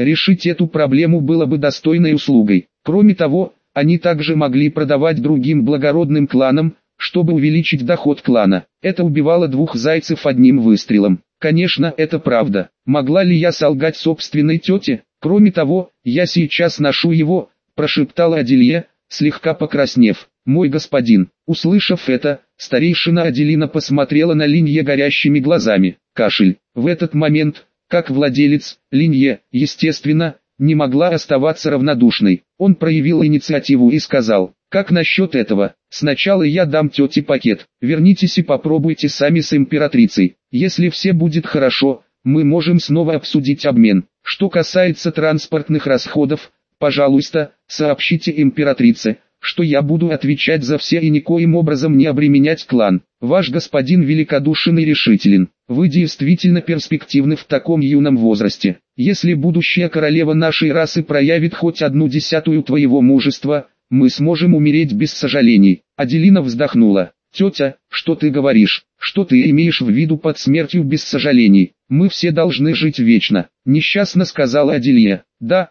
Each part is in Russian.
Решить эту проблему было бы достойной услугой. Кроме того, они также могли продавать другим благородным кланам, чтобы увеличить доход клана. Это убивало двух зайцев одним выстрелом. Конечно, это правда. Могла ли я солгать собственной тете? Кроме того, я сейчас ношу его, прошептала Адилье, слегка покраснев. Мой господин. Услышав это, старейшина Аделина посмотрела на Линье горящими глазами. Кашель. В этот момент, как владелец, Линье, естественно, не могла оставаться равнодушной. Он проявил инициативу и сказал: как насчет этого? Сначала я дам тете пакет. Вернитесь и попробуйте сами с императрицей. Если все будет хорошо, мы можем снова обсудить обмен. Что касается транспортных расходов, пожалуйста, сообщите императрице, что я буду отвечать за все и никоим образом не обременять клан. Ваш господин великодушен и решителен. Вы действительно перспективны в таком юном возрасте. Если будущая королева нашей расы проявит хоть 1/10 твоего мужества, мы сможем умереть без сожалений. Аделина вздохнула. Тетя, что ты говоришь? Что ты имеешь в виду под смертью без сожалений? Мы все должны жить вечно. Несчастно сказала Адилье. Да,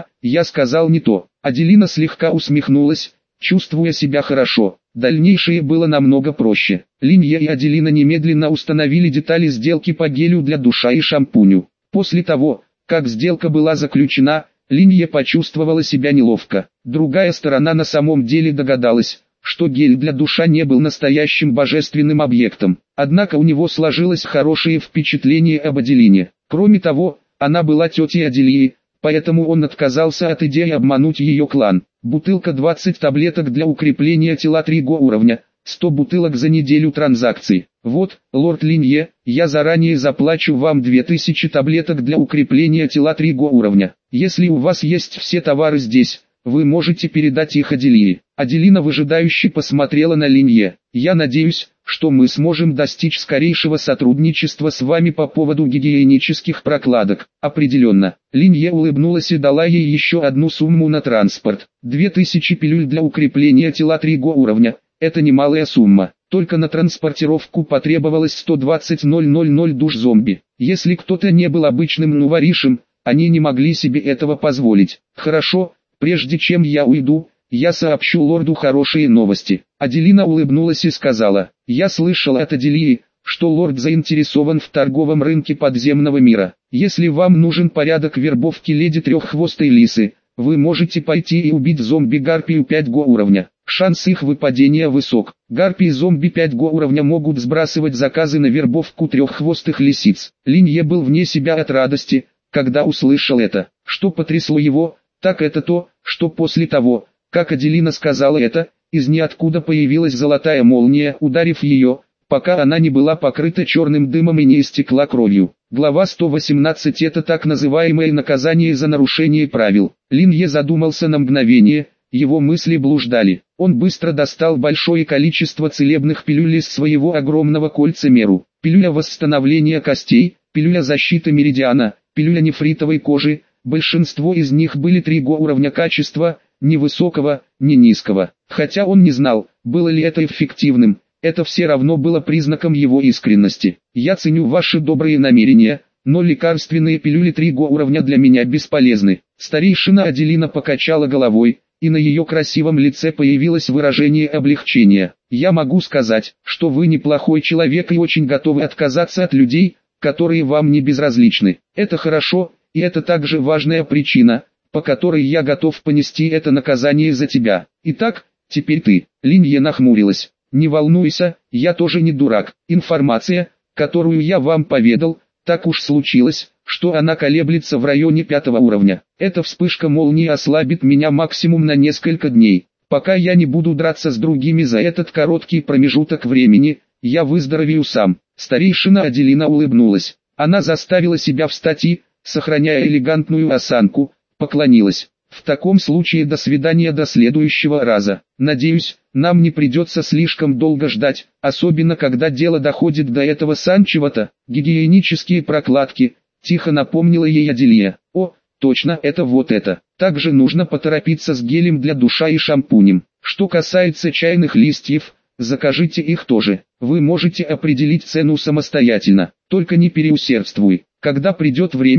я сказал не то. Аделина слегка усмехнулась, чувствуя себя хорошо. Дальнейшее было намного проще. Линья и Аделина немедленно установили детали сделки по гелю для душа и шампуню. После того, как сделка была заключена, Линья почувствовала себя неловко. Другая сторона на самом деле догадалась, что гель для душа не был настоящим божественным объектом. Однако у него сложилось хорошее впечатление об Аделине. Кроме того, она была тетей Адильи, поэтому он отказался от идеи обмануть ее клан. Бутылка 20 таблеток для укрепления тела 3 уровня, 100 бутылок за неделю транзакций. Вот, лорд Линье, я заранее заплачу вам 2000 таблеток для укрепления тела 3 уровня. Если у вас есть все товары здесь, вы можете передать их Аделии. Аделина выжидающе посмотрела на Линье. Я надеюсь, что мы сможем достичь скорейшего сотрудничества с вами по поводу гигиенических прокладок. Определенно. Линье улыбнулась и дала ей еще одну сумму на транспорт. 2000 пилюль для укрепления тела 3 уровня. Это немалая сумма. Только на транспортировку потребовалось 120 000 душ зомби. Если кто-то не был обычным нуворишем, они не могли себе этого позволить. Хорошо. Прежде чем я уйду, я сообщу лорду хорошие новости. Аделина улыбнулась и сказала: я слышала от Аделии, что лорд заинтересован в торговом рынке подземного мира. Если вам нужен порядок вербовки леди треххвостой лисы, вы можете пойти и убить зомби-гарпию 5 уровня. Шанс их выпадения высок. Гарпии-зомби 5 уровня могут сбрасывать заказы на вербовку треххвостых лисиц. Линье был вне себя от радости, когда услышал это. Что потрясло его, так это то, что после того, как Аделина сказала это, из ниоткуда появилась золотая молния, ударив ее, пока она не была покрыта черным дымом и не истекла кровью. Глава 118 – это так называемое наказание за нарушение правил. Линье задумался на мгновение, его мысли блуждали. Он быстро достал большое количество целебных пилюль из своего огромного кольцемеру. Пилюля восстановления костей, пилюля защиты меридиана, пилюля нефритовой кожи. Большинство из них были 3 уровня качества, ни высокого, ни низкого. Хотя он не знал, было ли это эффективным, это все равно было признаком его искренности. Я ценю ваши добрые намерения, но лекарственные пилюли 3 уровня для меня бесполезны. Старейшина Аделина покачала головой, и на ее красивом лице появилось выражение облегчения. Я могу сказать, что вы неплохой человек и очень готовы отказаться от людей, которые вам не безразличны. Это хорошо. И это также важная причина, по которой я готов понести это наказание за тебя. Итак, теперь ты. Линье нахмурилась. Не волнуйся, я тоже не дурак. Информация, которую я вам поведал, так уж случилось, что она колеблется в районе 5 уровня. Эта вспышка молнии ослабит меня максимум на несколько дней. Пока я не буду драться с другими за этот короткий промежуток времени, я выздоровею сам. Старейшина Аделина улыбнулась. Она заставила себя встать и, сохраняя элегантную осанку, поклонилась. В таком случае до свидания до следующего раза. Надеюсь, нам не придется слишком долго ждать, особенно когда дело доходит до этого санчего-то. Гигиенические прокладки, тихо напомнила ей Адилье. О, точно, это вот это. Также нужно поторопиться с гелем для душа и шампунем. Что касается чайных листьев, закажите их тоже. Вы можете определить цену самостоятельно, только не переусердствуй. Когда придет время,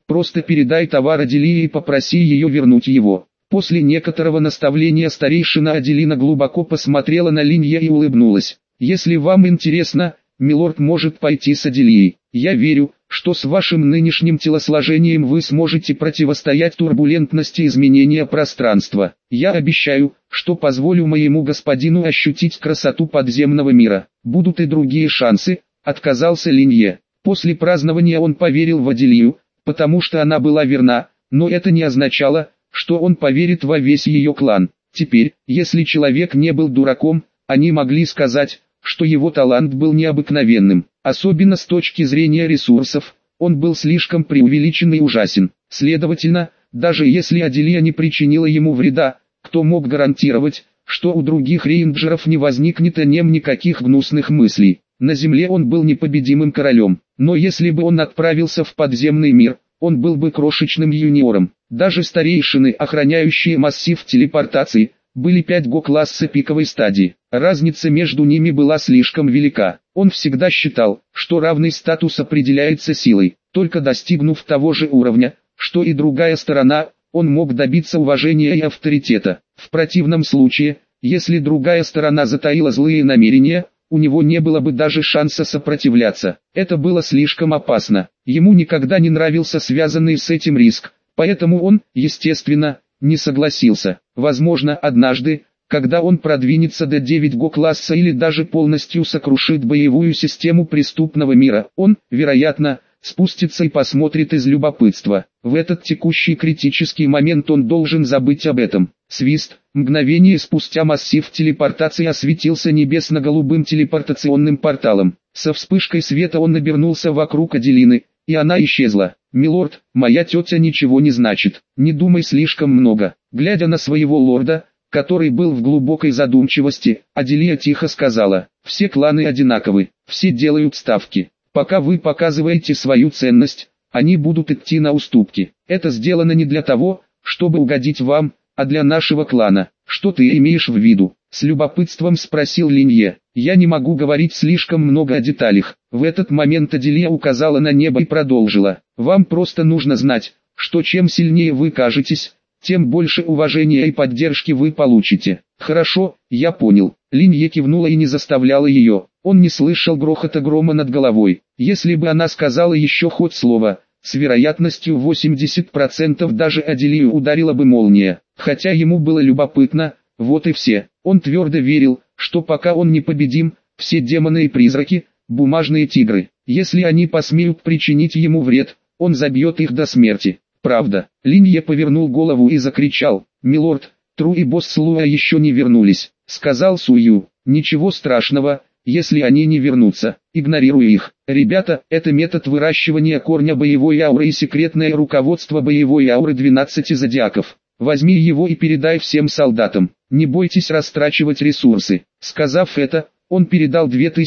просто передай товар Аделии и попроси ее вернуть его». После некоторого наставления старейшина Аделина глубоко посмотрела на Линье и улыбнулась. «Если вам интересно, милорд может пойти с Аделией. Я верю, что с вашим нынешним телосложением вы сможете противостоять турбулентности изменения пространства. Я обещаю, что позволю моему господину ощутить красоту подземного мира. Будут и другие шансы», — отказался Линье. После празднования он поверил в Аделию, потому что она была верна, но это не означало, что он поверит во весь ее клан. Теперь, если человек не был дураком, они могли сказать, что его талант был необыкновенным, особенно с точки зрения ресурсов, он был слишком преувеличен и ужасен. Следовательно, даже если Аделия не причинила ему вреда, кто мог гарантировать, что у других рейнджеров не возникнет о нем никаких гнусных мыслей. На земле он был непобедимым королем, но если бы он отправился в подземный мир, он был бы крошечным юниором. Даже старейшины, охраняющие массив телепортации, были 5 го-класса пиковой стадии. Разница между ними была слишком велика. Он всегда считал, что равный статус определяется силой. Только достигнув того же уровня, что и другая сторона, он мог добиться уважения и авторитета. В противном случае, если другая сторона затаила злые намерения, у него не было бы даже шанса сопротивляться. Это было слишком опасно. Ему никогда не нравился связанный с этим риск, поэтому он, естественно, не согласился. Возможно, однажды, когда он продвинется до 9 го-класса или даже полностью сокрушит боевую систему преступного мира, он, вероятно, спустится и посмотрит из любопытства. В этот текущий критический момент он должен забыть об этом. Свист. Мгновение спустя массив телепортации осветился небесно-голубым телепортационным порталом. Со вспышкой света он обернулся вокруг Аделины, и она исчезла. «Милорд, моя тетя ничего не значит, не думай слишком много». Глядя на своего лорда, который был в глубокой задумчивости, Аделия тихо сказала: «Все кланы одинаковы, все делают ставки. Пока вы показываете свою ценность, они будут идти на уступки. Это сделано не для того, чтобы угодить вам, а для нашего клана». «Что ты имеешь в виду?» — с любопытством спросил Линье. «Я не могу говорить слишком много о деталях». В этот момент Аделия указала на небо и продолжила: «Вам просто нужно знать, что чем сильнее вы кажетесь, тем больше уважения и поддержки вы получите». «Хорошо, я понял». Линье кивнула и не заставляла ее. Он не слышал грохота грома над головой. Если бы она сказала еще хоть слово, с вероятностью 80% даже Аделию ударила бы молния. Хотя ему было любопытно, вот и все. Он твердо верил, что пока он непобедим, все демоны и призраки – бумажные тигры. Если они посмеют причинить ему вред, он забьет их до смерти. «Правда». Линье повернул голову и закричал: «Милорд, Тру и босс Луа еще не вернулись», — сказал Сую. «Ничего страшного, если они не вернутся, игнорируй их. Ребята, это метод выращивания корня боевой ауры и секретное руководство боевой ауры 12 зодиаков. Возьми его и передай всем солдатам. Не бойтесь растрачивать ресурсы». Сказав это, он передал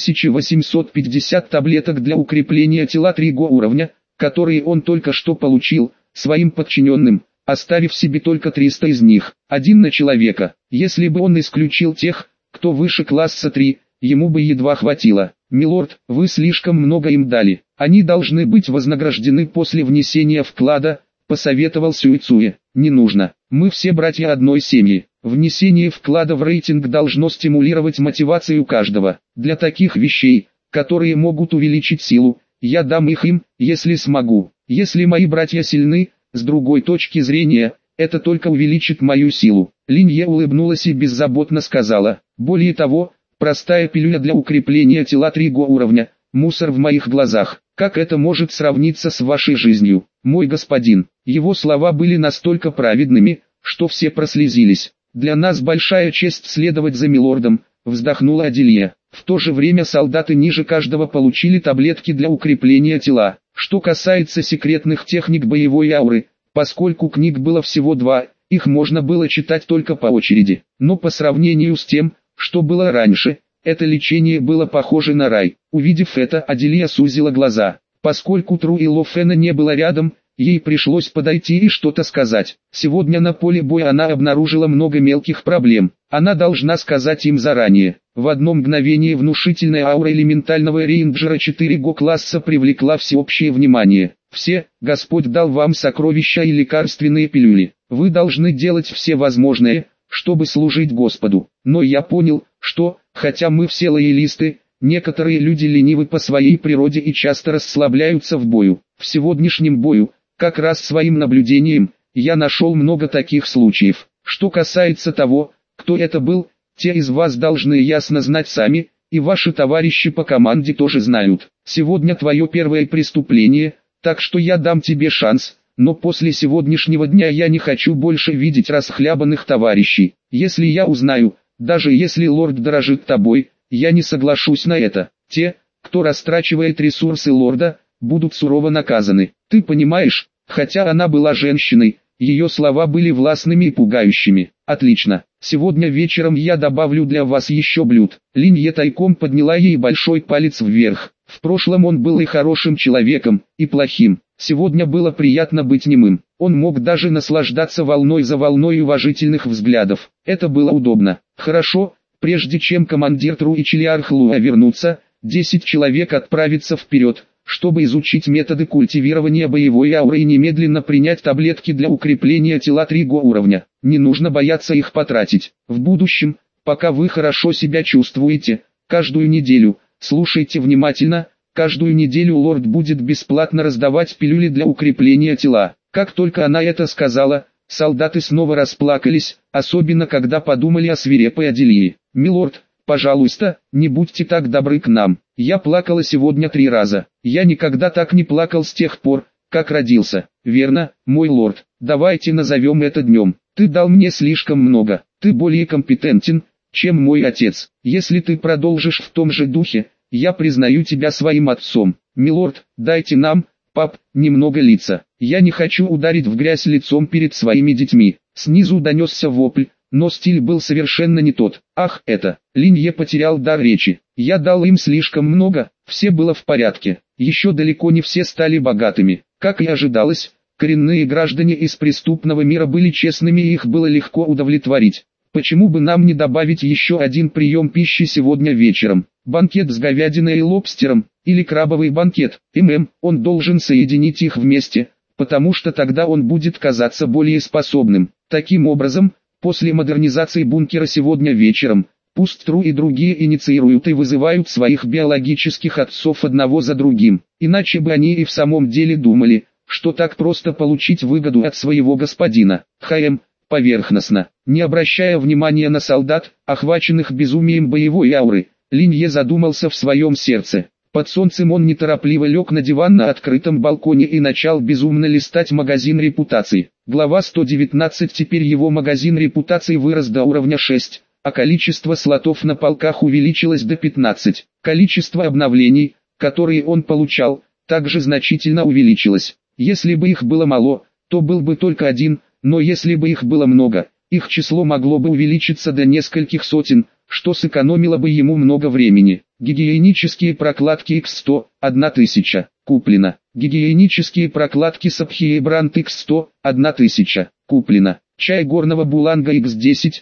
2850 таблеток для укрепления тела 3 уровня, которые он только что получил, своим подчиненным, оставив себе только 300 из них, один на человека. Если бы он исключил тех, кто выше класса 3, ему бы едва хватило. «Милорд, вы слишком много им дали. Они должны быть вознаграждены после внесения вклада», — посоветовал Сюэцуэ. «Не нужно. Мы все братья одной семьи. Внесение вклада в рейтинг должно стимулировать мотивацию каждого. Для таких вещей, которые могут увеличить силу, я дам их им, если смогу. Если мои братья сильны, с другой точки зрения, это только увеличит мою силу». Линье улыбнулась и беззаботно сказала: «Более того, простая пилюля для укрепления тела 3 уровня, мусор в моих глазах. Как это может сравниться с вашей жизнью, мой господин?» Его слова были настолько праведными, что все прослезились. «Для нас большая честь следовать за милордом», — вздохнула Аделия. В то же время солдаты ниже каждого получили таблетки для укрепления тела. Что касается секретных техник боевой ауры, поскольку книг было всего 2, их можно было читать только по очереди. Но по сравнению с тем, что было раньше, это лечение было похоже на рай. Увидев это, Аделия сузила глаза. Поскольку Тру и Лофена не было рядом, ей пришлось подойти и что-то сказать. Сегодня на поле боя она обнаружила много мелких проблем. Она должна сказать им заранее. В одно мгновение внушительная аура элементального рейнджера 4 го класса привлекла всеобщее внимание. Все, Господь дал вам сокровища и лекарственные пилюли. Вы должны делать все возможное, чтобы служить Господу. Но я понял, что, хотя мы все лоялисты, некоторые люди ленивы по своей природе и часто расслабляются в бою. В сегодняшнем бою, как раз своим наблюдением, я нашел много таких случаев. Что касается того, кто это был, те из вас должны ясно знать сами, и ваши товарищи по команде тоже знают. Сегодня твое первое преступление, так что я дам тебе шанс, но после сегодняшнего дня я не хочу больше видеть расхлябанных товарищей. Если я узнаю, даже если лорд дорожит тобой, я не соглашусь на это. Те, кто растрачивает ресурсы лорда, будут сурово наказаны. Ты понимаешь, хотя она была женщиной, ее слова были властными и пугающими. Отлично. Сегодня вечером я добавлю для вас еще блюд. Линье тайком подняла ей большой палец вверх. В прошлом он был и хорошим человеком, и плохим. Сегодня было приятно быть немым. Он мог даже наслаждаться волной за волной уважительных взглядов. Это было удобно. Хорошо, прежде чем командир Тру и Челиарх Луа вернутся, 10 человек отправятся вперед, чтобы изучить методы культивирования боевой ауры и немедленно принять таблетки для укрепления тела 3 уровня. Не нужно бояться их потратить. В будущем, пока вы хорошо себя чувствуете, каждую неделю, слушайте внимательно, каждую неделю лорд будет бесплатно раздавать пилюли для укрепления тела. Как только она это сказала, солдаты снова расплакались, особенно когда подумали о свирепой Аделии. «Милорд, пожалуйста, не будьте так добры к нам. Я плакала сегодня 3 раза. Я никогда так не плакал с тех пор, как родился». «Верно, мой лорд, давайте назовем это днем. Ты дал мне слишком много. Ты более компетентен, чем мой отец. Если ты продолжишь в том же духе, я признаю тебя своим отцом. Милорд, дайте нам, пап, немного лица. Я не хочу ударить в грязь лицом перед своими детьми». Снизу донесся вопль, но стиль был совершенно не тот. «Ах, это!» Линье потерял дар речи. «Я дал им слишком много, все было в порядке. Еще далеко не все стали богатыми. Как и ожидалось, коренные граждане из преступного мира были честными и их было легко удовлетворить. Почему бы нам не добавить еще один прием пищи сегодня вечером? Банкет с говядиной и лобстером, или крабовый банкет? Он должен соединить их вместе, потому что тогда он будет казаться более способным. Таким образом, после модернизации бункера сегодня вечером, пусть Тру и другие инициируют и вызывают своих биологических отцов одного за другим. Иначе бы они и в самом деле думали, что так просто получить выгоду от своего господина. Поверхностно, не обращая внимания на солдат, охваченных безумием боевой ауры, Линье задумался в своем сердце. Под солнцем он неторопливо лег на диван на открытом балконе и начал безумно листать магазин репутации. Глава 119. Теперь его магазин репутации вырос до уровня 6, а количество слотов на полках увеличилось до 15. Количество обновлений, которые он получал, также значительно увеличилось. Если бы их было мало, то был бы только один, но если бы их было много, их число могло бы увеличиться до нескольких сотен, что сэкономило бы ему много времени. Гигиенические прокладки X100, 1000, куплено. Гигиенические прокладки Сабхие Бранд X100, 1000, куплено. Чай горного буланга X10,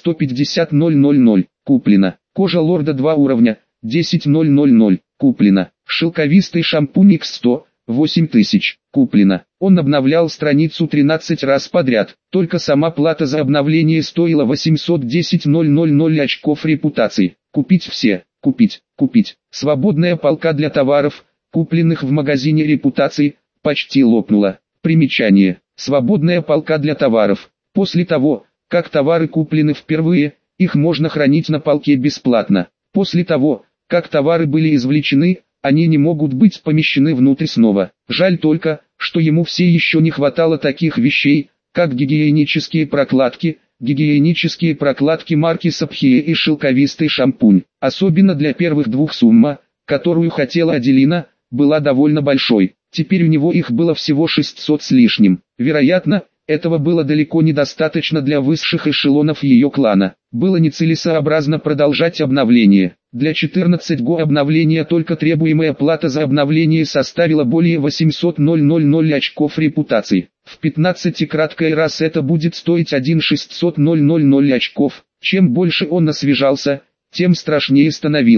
150 000, куплено. Кожа лорда 2 уровня, 10 000, куплено. Шелковистый шампунь X100, 8000, куплено. Он обновлял страницу 13 раз подряд. Только сама плата за обновление стоила 810 000 очков репутации. Купить все. Купить. Свободная полка для товаров, купленных в магазине репутации, почти лопнула. Примечание. Свободная полка для товаров. После того, как товары куплены впервые, их можно хранить на полке бесплатно. После того, как товары были извлечены, они не могут быть помещены внутрь снова. Жаль только, что ему все еще не хватало таких вещей, как гигиенические прокладки марки Сабхие и шелковистый шампунь. Особенно для первых 2 сумма, которую хотела Аделина, была довольно большой. Теперь у него их было всего 600 с лишним. Вероятно, этого было далеко недостаточно для высших эшелонов ее клана. Было нецелесообразно продолжать обновление. Для 14 го обновления только требуемая плата за обновление составила более 800 000 очков репутации. В 15-краткий раз это будет стоить 1600 000 очков. Чем больше он освежался, тем страшнее становилось.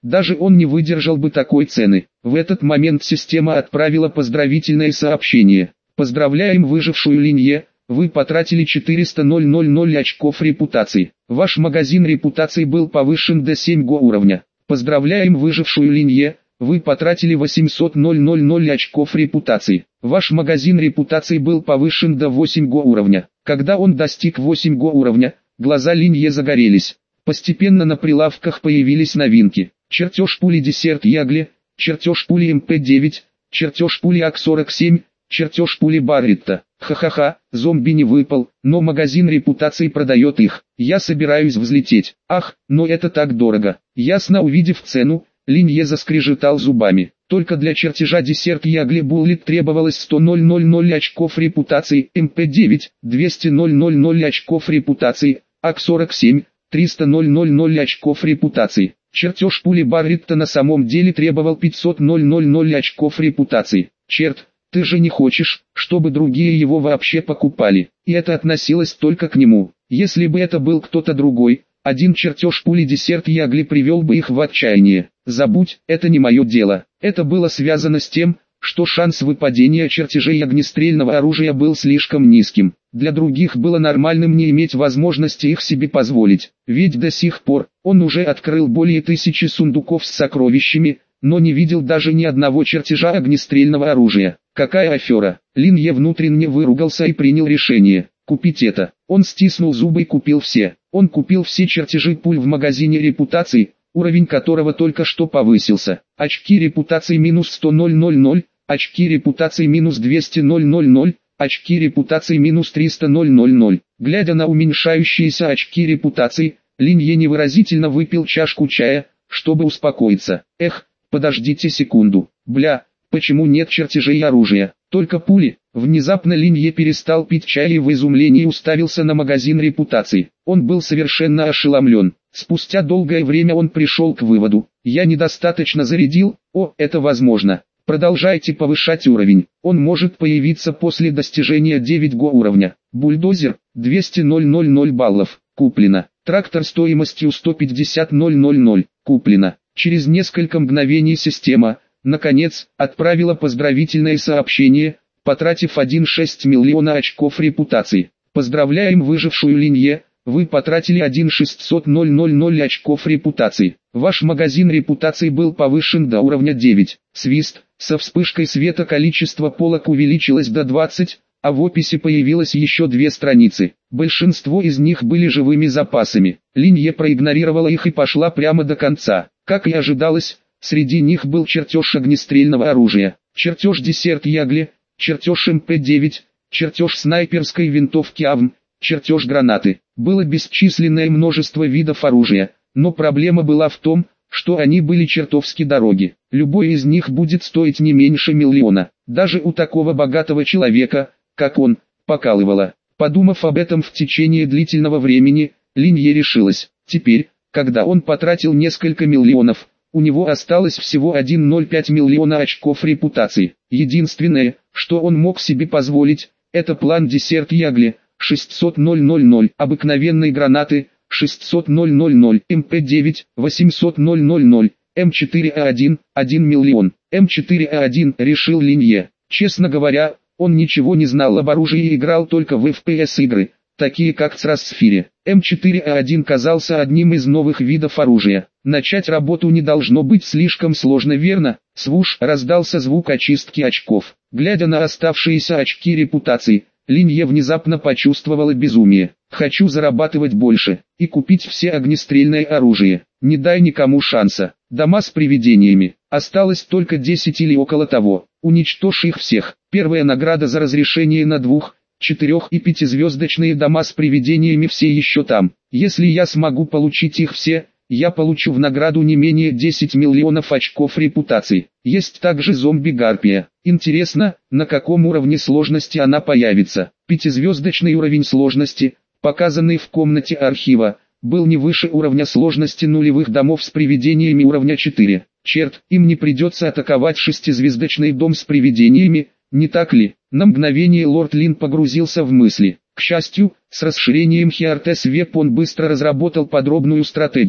Даже он не выдержал бы такой цены. В этот момент система отправила поздравительное сообщение. Поздравляем выжившую Линье, вы потратили 400 000 очков репутации. Ваш магазин репутации был повышен до 7 уровня. Поздравляем выжившую Линье, вы потратили 800 000 очков репутации. Ваш магазин репутации был повышен до 8 уровня. Когда он достиг 8 уровня, глаза Линье загорелись. Постепенно на прилавках появились новинки. Чертеж пули Десерт Ягли, чертеж пули МП-9, чертеж пули АК-47, чертеж пули Барретта. Ха-ха-ха, зомби не выпал, но магазин репутации продает их. Я собираюсь взлететь. Ах, но это так дорого. Ясно увидев цену, Линье заскрежетал зубами. Только для чертежа Десерт Ягли Буллет требовалось 100 000 очков репутации, МП-9, 200 000 очков репутации, АК-47, 300 000 очков репутации. Чертеж пули Барретта на самом деле требовал 500 000 очков репутации. Черт, ты же не хочешь, чтобы другие его вообще покупали. И это относилось только к нему. Если бы это был кто-то другой, один чертеж пули Десерт Ягли привел бы их в отчаяние. Забудь, это не мое дело. Это было связано с тем, что шанс выпадения чертежей огнестрельного оружия был слишком низким. Для других было нормальным не иметь возможности их себе позволить. Ведь до сих пор, он уже открыл более 1000 сундуков с сокровищами, но не видел даже ни одного чертежа огнестрельного оружия. Какая афера! Линье внутренне выругался и принял решение. Купить это. Он стиснул зубы и купил все. Он купил все чертежи пуль в магазине репутации, уровень которого только что повысился. Очки репутации минус 100 000, очки репутации минус 200 000, очки репутации минус 300 000. Глядя на уменьшающиеся очки репутации, Линье невыразительно выпил чашку чая, чтобы успокоиться. Эх, подождите секунду. Бля, почему нет чертежей оружия? Только пули. Внезапно Линье перестал пить чай и в изумлении уставился на магазин репутации. Он был совершенно ошеломлен. Спустя долгое время он пришел к выводу: я недостаточно зарядил. О, это возможно. Продолжайте повышать уровень. Он может появиться после достижения 9 уровня. Бульдозер, 200 000 баллов. Куплено. Трактор стоимостью 150 000. Куплено. Через несколько мгновений система, наконец, отправила поздравительное сообщение, потратив 1,6 миллиона очков репутации. Поздравляем выжившую Линье, вы потратили 1,600 000 очков репутации. Ваш магазин репутации был повышен до уровня 9. Свист, со вспышкой света количество полок увеличилось до 20, а в описи появилось еще 2 страницы. Большинство из них были живыми запасами. Линье проигнорировала их и пошла прямо до конца. Как и ожидалось, среди них был чертеж огнестрельного оружия, чертеж Десерт Ягли, чертеж МП-9, чертеж снайперской винтовки АВМ, чертеж гранаты. Было бесчисленное множество видов оружия, но проблема была в том, что они были чертовски дороги. Любой из них будет стоить не меньше миллиона. Даже у такого богатого человека, как он, покалывало. Подумав об этом в течение длительного времени, Линье решилась. Теперь, когда он потратил несколько миллионов, у него осталось всего 1,05 миллиона очков репутации. Единственное, что он мог себе позволить, это план Десерт Ягли, 600 000, обыкновенные гранаты, 600 000, МП-9, 800 000, М4А1, 1 миллион. М4А1, решил Линье. Честно говоря, он ничего не знал об оружии и играл только в FPS игры, такие как Црасфире. М4А1 казался одним из новых видов оружия. Начать работу не должно быть слишком сложно, верно? Свуш, раздался звук очистки очков. Глядя на оставшиеся очки репутации, Линье внезапно почувствовала безумие. Хочу зарабатывать больше и купить все огнестрельное оружие. Не дай никому шанса. Дома с привидениями. Осталось только 10 или около того. Уничтожь их всех. Первая награда за разрешение на 2, 4 и 5-звездочные дома с привидениями все еще там. Если я смогу получить их все, я получу в награду не менее 10 миллионов очков репутации. Есть также зомби-гарпия. Интересно, на каком уровне сложности она появится. 5-звездочный уровень сложности, показанный в комнате архива, был не выше уровня сложности нулевых домов с привидениями уровня 4. Черт, им не придется атаковать 6-звездочный дом с привидениями, не так ли? На мгновение лорд Лин погрузился в мысли. К счастью, с расширением Heartless Web он быстро разработал подробную стратегию.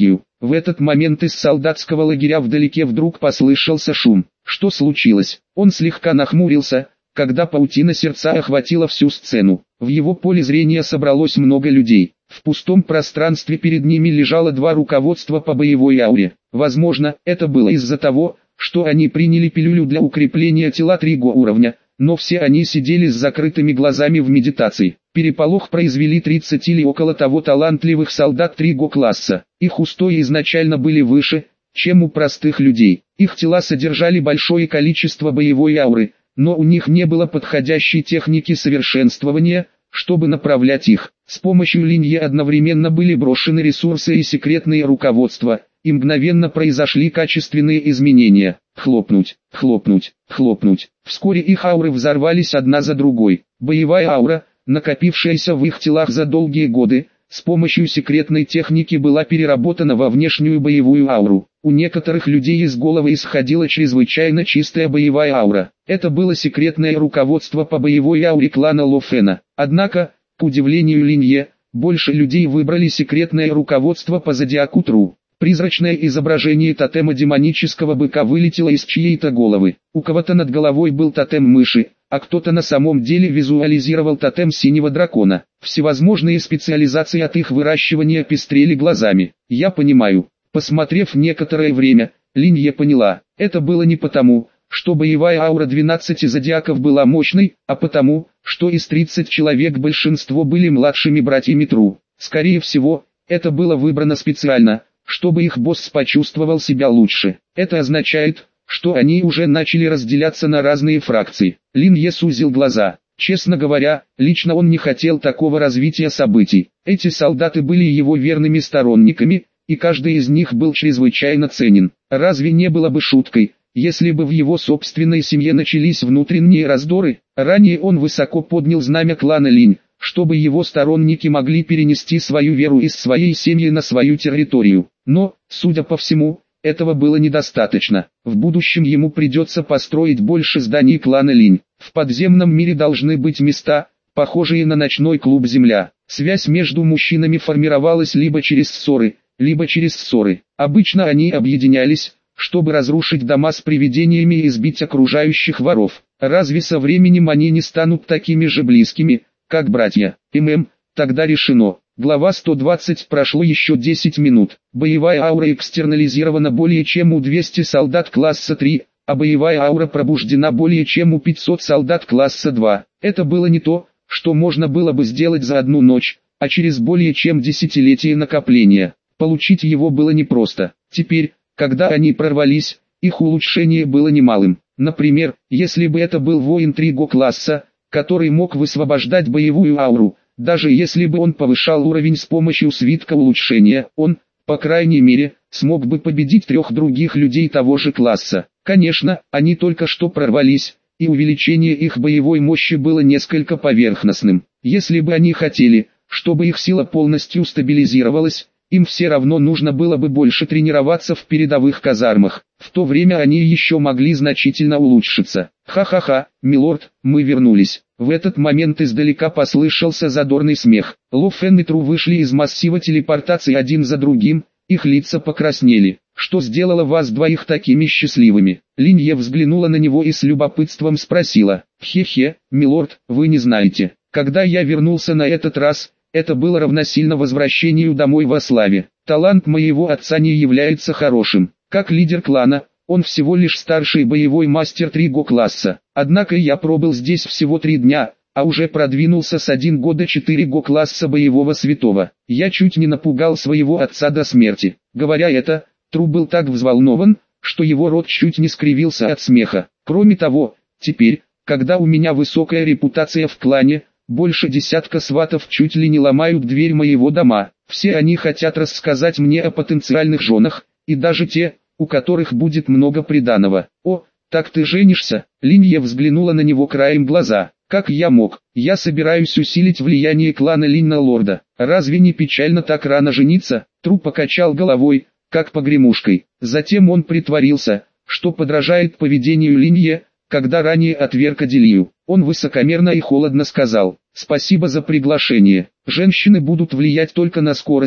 В этот момент из солдатского лагеря вдалеке вдруг послышался шум. Что случилось? Он слегка нахмурился, когда паутина сердца охватила всю сцену. В его поле зрения собралось много людей. В пустом пространстве перед ними лежало два руководства по боевой ауре. Возможно, это было из-за того, что они приняли пилюлю для укрепления тела 3 уровня, но все они сидели с закрытыми глазами в медитации. Переполох произвели 30 или около того талантливых солдат 3 класса. Их устои изначально были выше, чем у простых людей. Их тела содержали большое количество боевой ауры, но у них не было подходящей техники совершенствования, чтобы направлять их. С помощью линьи одновременно были брошены ресурсы и секретные руководства, и мгновенно произошли качественные изменения. Хлопнуть, хлопнуть, хлопнуть. Вскоре их ауры взорвались одна за другой. Боевая аура, накопившаяся в их телах за долгие годы, с помощью секретной техники была переработана во внешнюю боевую ауру. У некоторых людей из головы исходила чрезвычайно чистая боевая аура. Это было секретное руководство по боевой ауре клана Лофена. Однако, к удивлению Линье, больше людей выбрали секретное руководство по зодиаку Тру. Призрачное изображение тотема демонического быка вылетело из чьей-то головы. У кого-то над головой был тотем мыши, а кто-то на самом деле визуализировал тотем синего дракона. Всевозможные специализации от их выращивания пестрели глазами. Я понимаю. Посмотрев некоторое время, Линье поняла, это было не потому, что боевая аура 12 зодиаков была мощной, а потому, что из 30 человек большинство были младшими братьями Тру. Скорее всего, это было выбрано специально, чтобы их босс почувствовал себя лучше. Это означает, что они уже начали разделяться на разные фракции. Линье сузил глаза. Честно говоря, лично он не хотел такого развития событий. Эти солдаты были его верными сторонниками, и каждый из них был чрезвычайно ценен. Разве не было бы шуткой, если бы в его собственной семье начались внутренние раздоры? Ранее он высоко поднял знамя клана Линь, чтобы его сторонники могли перенести свою веру из своей семьи на свою территорию. Но, судя по всему, этого было недостаточно. В будущем ему придется построить больше зданий клана Линь. В подземном мире должны быть места, похожие на ночной клуб «Земля». Связь между мужчинами формировалась либо через ссоры, либо через ссоры. Обычно они объединялись, чтобы разрушить дома с привидениями и избить окружающих воров. Разве со временем они не станут такими же близкими, как братья? Тогда решено. Глава 120. Прошло еще 10 минут. Боевая аура экстернализирована более чем у 200 солдат класса 3, а боевая аура пробуждена более чем у 500 солдат класса 2. Это было не то, что можно было бы сделать за одну ночь, а через более чем десятилетие накопления. Получить его было непросто. Теперь, когда они прорвались, их улучшение было немалым. Например, если бы это был воин 3 класса, который мог высвобождать боевую ауру, даже если бы он повышал уровень с помощью свитка улучшения, он, по крайней мере, смог бы победить 3 других людей того же класса. Конечно, они только что прорвались, и увеличение их боевой мощи было несколько поверхностным. Если бы они хотели, чтобы их сила полностью стабилизировалась, им все равно нужно было бы больше тренироваться в передовых казармах. В то время они еще могли значительно улучшиться. Ха-ха-ха, милорд, мы вернулись. В этот момент издалека послышался задорный смех. Ло Фен и Тру вышли из массива телепортации один за другим, их лица покраснели. Что сделало вас двоих такими счастливыми? Линье взглянула на него и с любопытством спросила. Хе-хе, милорд, вы не знаете. Когда я вернулся на этот раз, это было равносильно возвращению домой во славе. Талант моего отца не является хорошим. Как лидер клана, он всего лишь старший боевой мастер 3 класса. Однако я пробыл здесь всего 3 дня, а уже продвинулся с 1 года 4 класса боевого святого. Я чуть не напугал своего отца до смерти. Говоря это, Тру был так взволнован, что его рот чуть не скривился от смеха. Кроме того, теперь, когда у меня высокая репутация в клане, больше десятка сватов чуть ли не ломают дверь моего дома. Все они хотят рассказать мне о потенциальных женах, и даже те, у которых будет много приданого. О, так ты женишься? Линья взглянула на него краем глаза. Как я мог? Я собираюсь усилить влияние клана Линь на лорда. Разве не печально так рано жениться? Тру покачал головой, как погремушкой. Затем он притворился, что подражает поведению Линье, когда ранее отверг Аделию. Он высокомерно и холодно сказал: «Спасибо за приглашение. Женщины будут влиять только на скорость,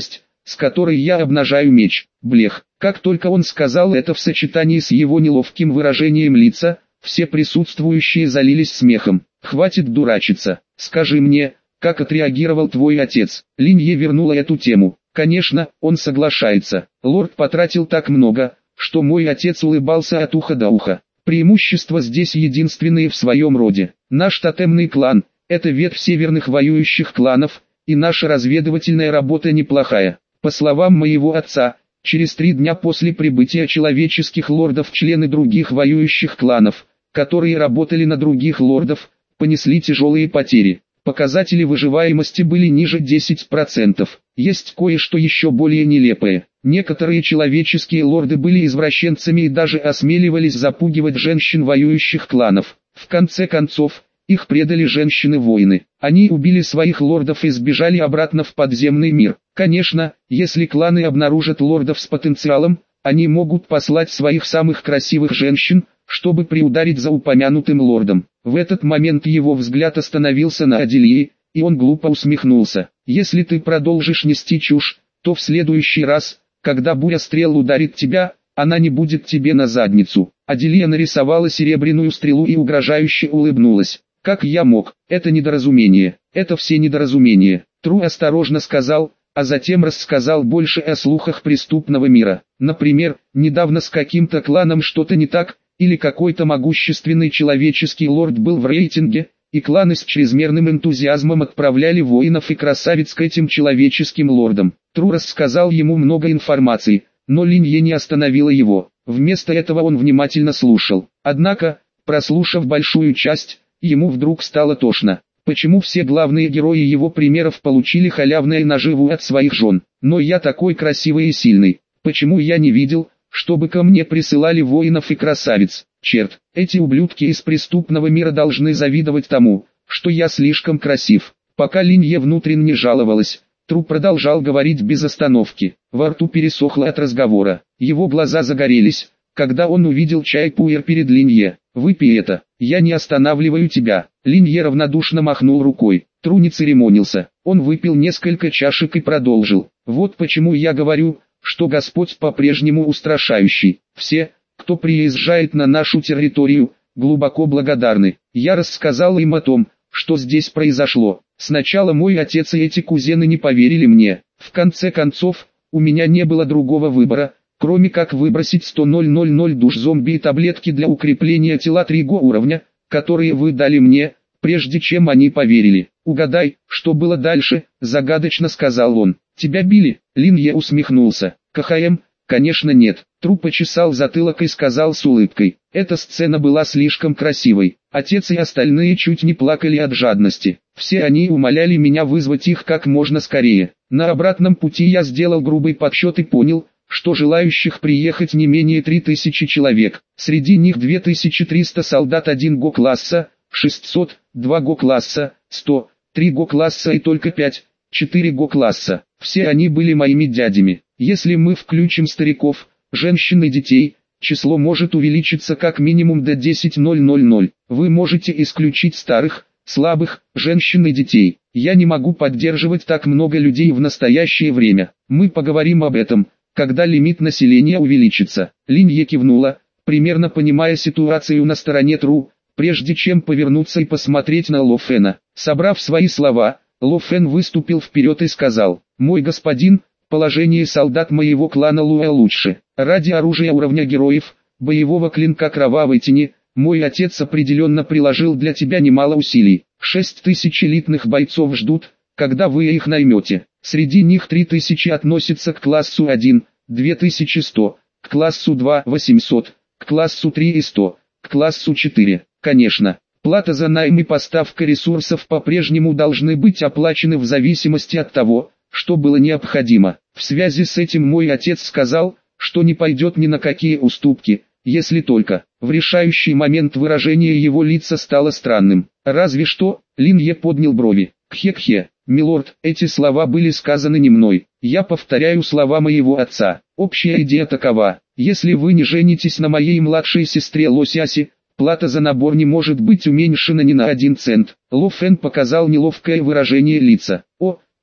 с которой я обнажаю меч. Блех. Как только он сказал это в сочетании с его неловким выражением лица, все присутствующие залились смехом. Хватит дурачиться. Скажи мне, как отреагировал твой отец? Линье вернула эту тему. Конечно, он соглашается. Лорд потратил так много, что мой отец улыбался от уха до уха. Преимущества здесь единственные в своем роде. Наш тотемный клан – это ветвь северных воюющих кланов, и наша разведывательная работа неплохая. По словам моего отца, через 3 дня после прибытия человеческих лордов члены других воюющих кланов, которые работали на других лордов, понесли тяжелые потери. Показатели выживаемости были ниже 10%. Есть кое-что еще более нелепое. Некоторые человеческие лорды были извращенцами и даже осмеливались запугивать женщин воюющих кланов. В конце концов, их предали женщины-воины. Они убили своих лордов и сбежали обратно в подземный мир. Конечно, если кланы обнаружат лордов с потенциалом, они могут послать своих самых красивых женщин, чтобы приударить за упомянутым лордом. В этот момент его взгляд остановился на Аделии, и он глупо усмехнулся. Если ты продолжишь нести чушь, то в следующий раз, когда буря стрел ударит тебя, она не будет тебе на задницу. Аделия нарисовала серебряную стрелу и угрожающе улыбнулась. Как я мог? Это недоразумение. Это все недоразумения. Тру осторожно сказал, а затем рассказал больше о слухах преступного мира. Например, недавно с каким-то кланом что-то не так, или какой-то могущественный человеческий лорд был в рейтинге, и кланы с чрезмерным энтузиазмом отправляли воинов и красавиц к этим человеческим лордам. Тру рассказал ему много информации, но Линье не остановила его. Вместо этого он внимательно слушал. Однако, прослушав большую часть, ему вдруг стало тошно. Почему все главные герои его примеров получили халявное наживу от своих жен? Но я такой красивый и сильный. Почему я не видел, чтобы ко мне присылали воинов и красавиц? Черт, эти ублюдки из преступного мира должны завидовать тому, что я слишком красив. Пока Линье внутренне жаловалась, Тру продолжал говорить без остановки. Во рту пересохло от разговора. Его глаза загорелись, когда он увидел чай-пуэр перед Линье. «Выпей это, я не останавливаю тебя». Линье равнодушно махнул рукой. Тру не церемонился. Он выпил несколько чашек и продолжил. «Вот почему я говорю, что Господь по-прежнему устрашающий. Все, кто приезжает на нашу территорию, глубоко благодарны. Я рассказал им о том, что здесь произошло. Сначала мой отец и эти кузены не поверили мне. В конце концов, у меня не было другого выбора, кроме как выбросить 100 душ зомби и таблетки для укрепления тела 3 уровня, которые вы дали мне, прежде чем они поверили. Угадай, что было дальше, загадочно сказал он. Тебя били? Линье усмехнулся. КХМ, конечно нет. Тру почесал затылок и сказал с улыбкой. Эта сцена была слишком красивой. Отец и остальные чуть не плакали от жадности. Все они умоляли меня вызвать их как можно скорее. На обратном пути я сделал грубый подсчет и понял, что желающих приехать не менее 3000 человек. Среди них 2300 солдат 1 ГО-класса, 600, 2 ГО-класса, 100, 3 ГО-класса и только 5, 4 ГО-класса. Все они были моими дядями. Если мы включим стариков, женщин и детей, число может увеличиться как минимум до 10.000. Вы можете исключить старых, слабых, женщин и детей. Я не могу поддерживать так много людей в настоящее время. Мы поговорим об этом, когда лимит населения увеличится. Линье кивнула, примерно понимая ситуацию на стороне Тру, прежде чем повернуться и посмотреть на Ло Фэна. Собрав свои слова, Ло Фэн выступил вперед и сказал: «Мой господин, положение солдат моего клана Луэ лучше. Ради оружия уровня героев, боевого клинка кровавой тени, мой отец определенно приложил для тебя немало усилий. 6000 элитных бойцов ждут, когда вы их наймете. Среди них 3000 относятся к классу 1, 2100, к классу 2 800, к классу 3 и 100, к классу 4. Конечно, плата за найм и поставка ресурсов по-прежнему должны быть оплачены в зависимости от того, что было необходимо. В связи с этим мой отец сказал, что не пойдет ни на какие уступки, если только». В решающий момент выражение его лица стало странным. «Разве что?» — Линье поднял брови. «Кхе-кхе, милорд, эти слова были сказаны не мной. Я повторяю слова моего отца. Общая идея такова: если вы не женитесь на моей младшей сестре Лосяси, плата за набор не может быть уменьшена ни на 1 цент». Ло Фэн показал неловкое выражение лица. «О,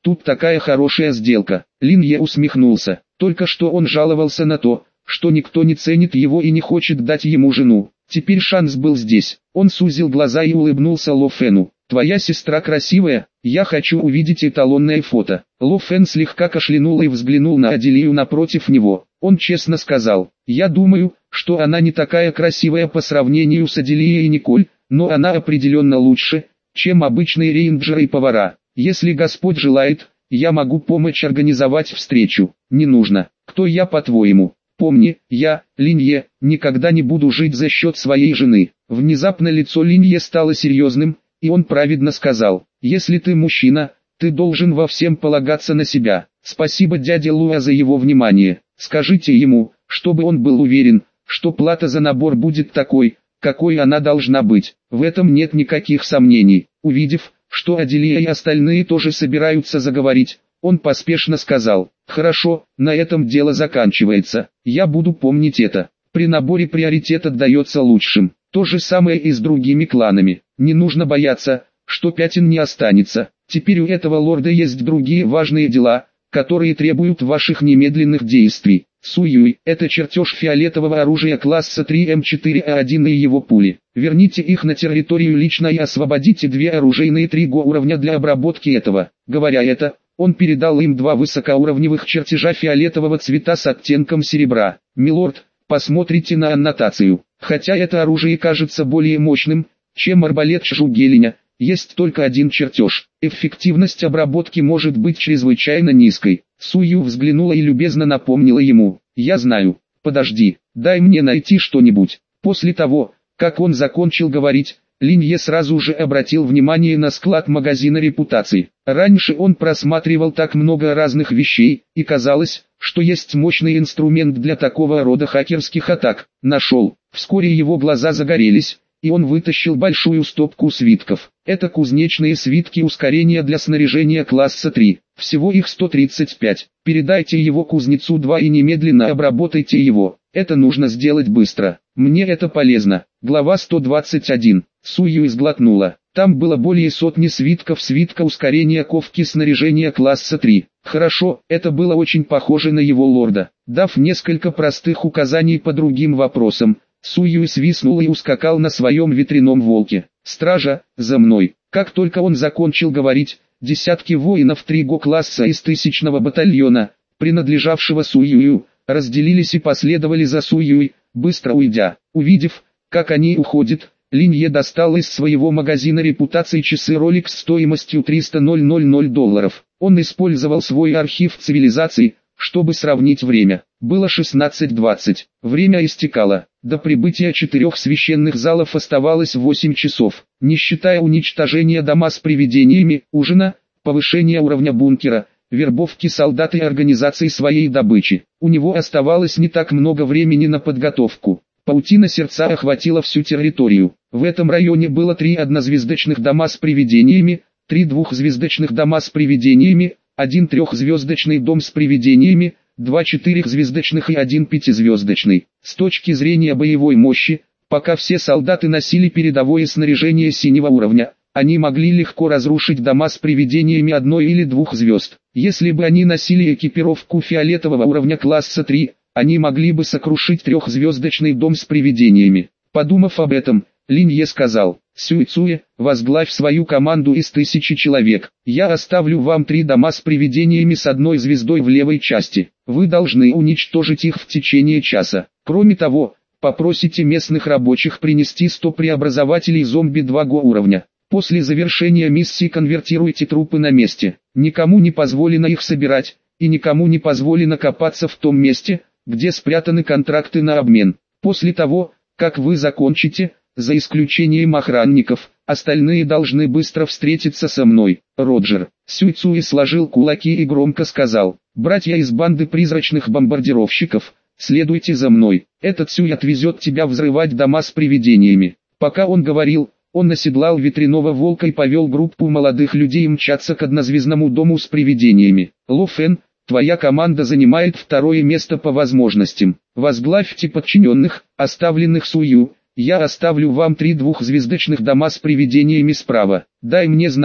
Тут такая хорошая сделка. Линье усмехнулся. Только что он жаловался на то, что никто не ценит его и не хочет дать ему жену. Теперь шанс был здесь. Он сузил глаза и улыбнулся Ло Фену. «Твоя сестра красивая, я хочу увидеть эталонное фото». Ло Фен слегка кашлянул и взглянул на Аделию напротив него. Он честно сказал: «Я думаю, что она не такая красивая по сравнению с Аделией и Николь, но она определенно лучше, чем обычные рейнджеры и повара. Если Господь желает, я могу помочь организовать встречу». «Не нужно. Кто я, по-твоему? Помни, я, Линье, никогда не буду жить за счет своей жены». Внезапно лицо Линье стало серьезным, и он праведно сказал: «Если ты мужчина, ты должен во всем полагаться на себя. Спасибо дяде Луа за его внимание. Скажите ему, чтобы он был уверен, что плата за набор будет такой, какой она должна быть. В этом нет никаких сомнений». Увидев, что Аделия и остальные тоже собираются заговорить, он поспешно сказал: «Хорошо, на этом дело заканчивается. Я буду помнить это. При наборе приоритет отдается лучшим. То же самое и с другими кланами. Не нужно бояться, что пятен не останется. Теперь у этого лорда есть другие важные дела, которые требуют ваших немедленных действий. Суюй, это чертеж фиолетового оружия класса 3 М4А1 и его пули. Верните их на территорию лично и освободите 2 оружейные 3 уровня для обработки этого». Говоря это, он передал им 2 высокоуровневых чертежа фиолетового цвета с оттенком серебра. «Милорд, посмотрите на аннотацию. Хотя это оружие кажется более мощным, чем арбалет Чжугелиня, есть только один чертеж. Эффективность обработки может быть чрезвычайно низкой». Сую взглянула и любезно напомнила ему: «Я знаю. Подожди, дай мне найти что-нибудь». После того, как он закончил говорить, Линье сразу же обратил внимание на склад магазина репутации. Раньше он просматривал так много разных вещей, и казалось, что есть мощный инструмент для такого рода хакерских атак. Нашел. Вскоре его глаза загорелись, и он вытащил большую стопку свитков. Это кузнечные свитки ускорения для снаряжения класса 3. Всего их 135. Передайте его кузнецу 2 и немедленно обработайте его. Это нужно сделать быстро. Мне это полезно. Глава 121. Сую изглотнула. Там было более сотни свитков свитка ускорения ковки снаряжения класса 3. Хорошо, это было очень похоже на его лорда. Дав несколько простых указаний по другим вопросам, Суюй свистнул и ускакал на своем ветряном волке. «Стража, за мной!» Как только он закончил говорить, десятки воинов 3 класса из 1000-го батальона, принадлежавшего Суюю, разделились и последовали за Суюй, быстро уйдя. Увидев, как они уходят, Линье достал из своего магазина репутации часы Rolex стоимостью $300,000. Он использовал свой архив цивилизаций, чтобы сравнить время. Было 16:20. Время истекало. До прибытия 4 священных залов оставалось 8 часов. Не считая уничтожения дома с привидениями, ужина, повышения уровня бункера, вербовки солдат и организации своей добычи, у него оставалось не так много времени на подготовку. Паутина сердца охватила всю территорию. В этом районе было 3 однозвездочных дома с привидениями, 3 двухзвездочных дома с привидениями, 1 трехзвездочный дом с привидениями, 2 4-звездочных и 1 5-звездочный. С точки зрения боевой мощи, пока все солдаты носили передовое снаряжение синего уровня, они могли легко разрушить дома с привидениями 1 или 2 звезд. Если бы они носили экипировку фиолетового уровня класса 3, они могли бы сокрушить 3-звездочный дом с привидениями. Подумав об этом, Линье сказал: «Сюйцуэ, возглавь свою команду из 1000 человек. Я оставлю вам 3 дома с привидениями с 1 звездой в левой части. Вы должны уничтожить их в течение часа. Кроме того, попросите местных рабочих принести 100 преобразователей зомби 2 уровня. После завершения миссии конвертируйте трупы на месте. Никому не позволено их собирать, и никому не позволено копаться в том месте, где спрятаны контракты на обмен. После того, как вы закончите, за исключением охранников, остальные должны быстро встретиться со мной. Роджер». Сюйцуи сложил кулаки и громко сказал: «Братья из банды призрачных бомбардировщиков, следуйте за мной. Этот Сюй отвезет тебя взрывать дома с привидениями». Пока он говорил, он оседлал ветряного волка и повел группу молодых людей мчаться к однозвездному дому с привидениями. «Ло Фен, твоя команда занимает 2 место по возможностям. Возглавьте подчиненных, оставленных Сую. Я оставлю вам 3 двухзвездочных дома с привидениями справа. Дай мне знать,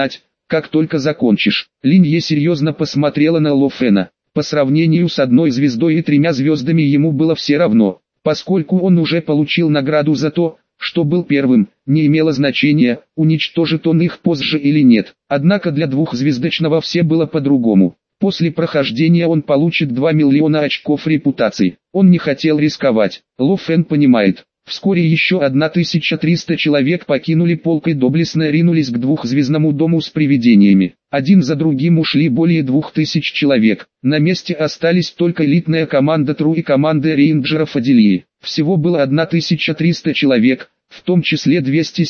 как только закончишь». Линье серьезно посмотрела на Ло Фэна. По сравнению с одной звездой и 3 звездами ему было все равно, поскольку он уже получил награду за то, что был первым, не имело значения, уничтожит он их позже или нет. Однако для двухзвездочного все было по-другому. После прохождения он получит 2 миллиона очков репутации. Он не хотел рисковать. Ло Фэн понимает. Вскоре еще 1300 человек покинули полк и доблестно ринулись к двухзвездному дому с привидениями. Один за другим ушли более 2000 человек. На месте остались только элитная команда Тру и команда рейнджеров Аделии. Всего было 1300 человек, в том числе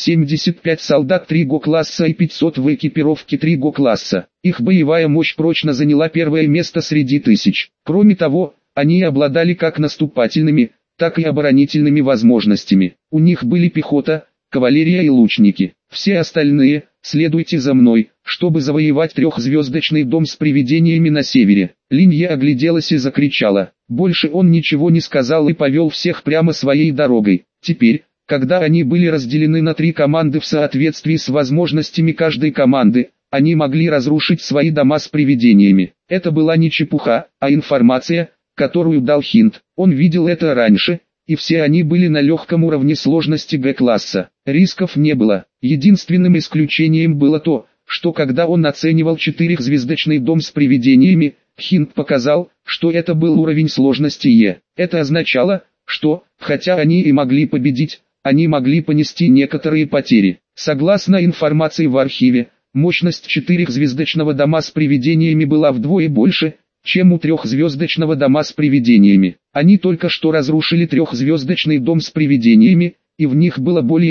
275 солдат 3ГО класса и 500 в экипировке 3ГО класса. Их боевая мощь прочно заняла первое место среди тысяч. Кроме того, они обладали как наступательными, так и оборонительными возможностями. У них были пехота, кавалерия и лучники. Все остальные, следуйте за мной, чтобы завоевать трехзвездочный дом с привидениями на севере. Линье огляделась и закричала. Больше он ничего не сказал и повел всех прямо своей дорогой. Теперь, когда они были разделены на 3 команды в соответствии с возможностями каждой команды, они могли разрушить свои дома с привидениями. Это была не чепуха, а информация, которую дал Хинт. Он видел это раньше, и все они были на легком уровне сложности Г-класса. Рисков не было. Единственным исключением было то, что когда он оценивал 4-звездочный дом с привидениями, Хинт показал, что это был уровень сложности Е. Это означало, что, хотя они и могли победить, они могли понести некоторые потери. Согласно информации в архиве, мощность 4-звездочного дома с привидениями была вдвое больше, чем у 3-звездочного дома с привидениями. Они только что разрушили 3-звездочный дом с привидениями, и в них было более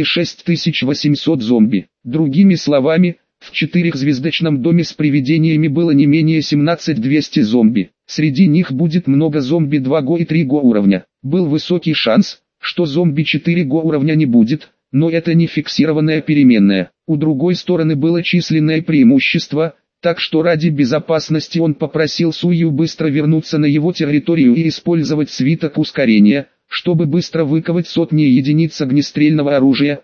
6800 зомби. Другими словами, в 4-звездочном доме с привидениями было не менее 17200 зомби. Среди них будет много зомби 2ГО и 3ГО уровня. Был высокий шанс, что зомби 4ГО уровня не будет, но это не фиксированная переменная. У другой стороны было численное преимущество, так что ради безопасности он попросил Сую быстро вернуться на его территорию и использовать свиток ускорения, чтобы быстро выковать сотни единиц огнестрельного оружия,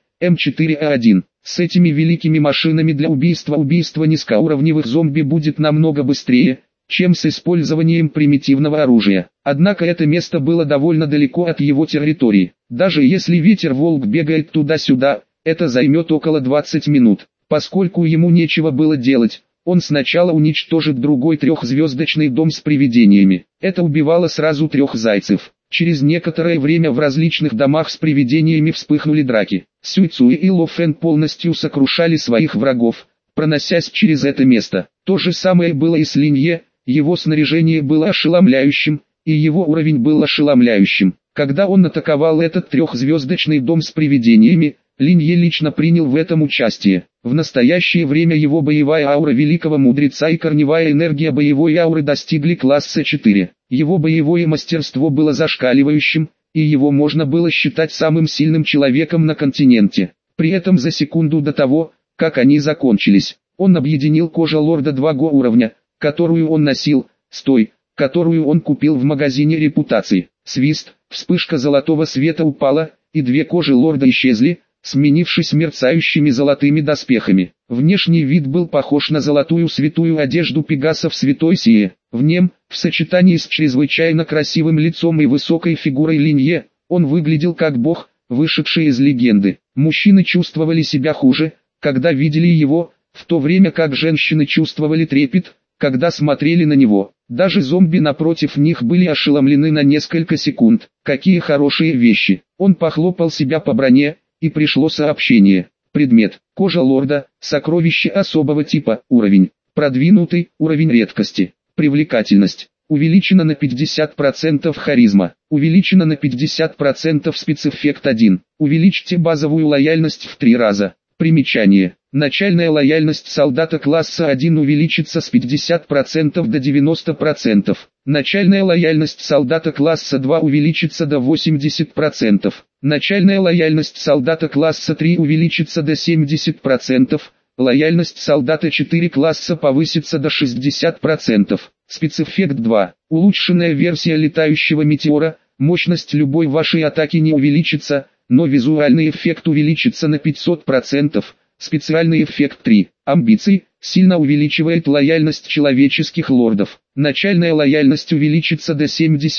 М4А1. С этими великими машинами для убийства низкоуровневых зомби будет намного быстрее, чем с использованием примитивного оружия. Однако это место было довольно далеко от его территории. Даже если ветер-волк бегает туда-сюда, это займет около 20 минут. Поскольку ему нечего было делать, он сначала уничтожит другой 3-звездочный дом с привидениями. Это убивало сразу 3 зайцев. Через некоторое время в различных домах с привидениями вспыхнули драки. Сюй Цуй и Ло Фэн полностью сокрушали своих врагов, проносясь через это место. То же самое было и с Линье, его снаряжение было ошеломляющим, и его уровень был ошеломляющим. Когда он атаковал этот 3-звездочный дом с привидениями, Линье лично принял в этом участие. В настоящее время его боевая аура великого мудреца и корневая энергия боевой ауры достигли класса 4. Его боевое мастерство было зашкаливающим, и его можно было считать самым сильным человеком на континенте. При этом за секунду до того, как они закончились, он объединил кожа лорда 2ГО уровня, которую он носил, с той, которую он купил в магазине репутации. Свист, вспышка золотого света упала, и 2 кожи лорда исчезли, сменившись мерцающими золотыми доспехами. Внешний вид был похож на золотую святую одежду пегасов святой Сии. В нем, в сочетании с чрезвычайно красивым лицом и высокой фигурой Линье, он выглядел как бог, вышедший из легенды. Мужчины чувствовали себя хуже, когда видели его, в то время как женщины чувствовали трепет, когда смотрели на него. Даже зомби напротив них были ошеломлены на несколько секунд. Какие хорошие вещи. Он похлопал себя по броне, и пришло сообщение. Предмет. Кожа лорда. Сокровище особого типа. Уровень. Продвинутый. Уровень редкости. Привлекательность. Увеличена на 50% харизма. Увеличена на 50% спецэффект 1. Увеличьте базовую лояльность в 3 раза. Примечание. Начальная лояльность солдата класса 1 увеличится с 50% до 90%. Начальная лояльность солдата класса 2 увеличится до 80%. Начальная лояльность солдата класса 3 увеличится до 70%. Лояльность солдата 4 класса повысится до 60%. Спецэффект 2. Улучшенная версия летающего метеора. Мощность любой вашей атаки не увеличится, но визуальный эффект увеличится на 500%. Специальный эффект 3. Амбиции. сильно увеличивает лояльность человеческих лордов. Начальная лояльность увеличится до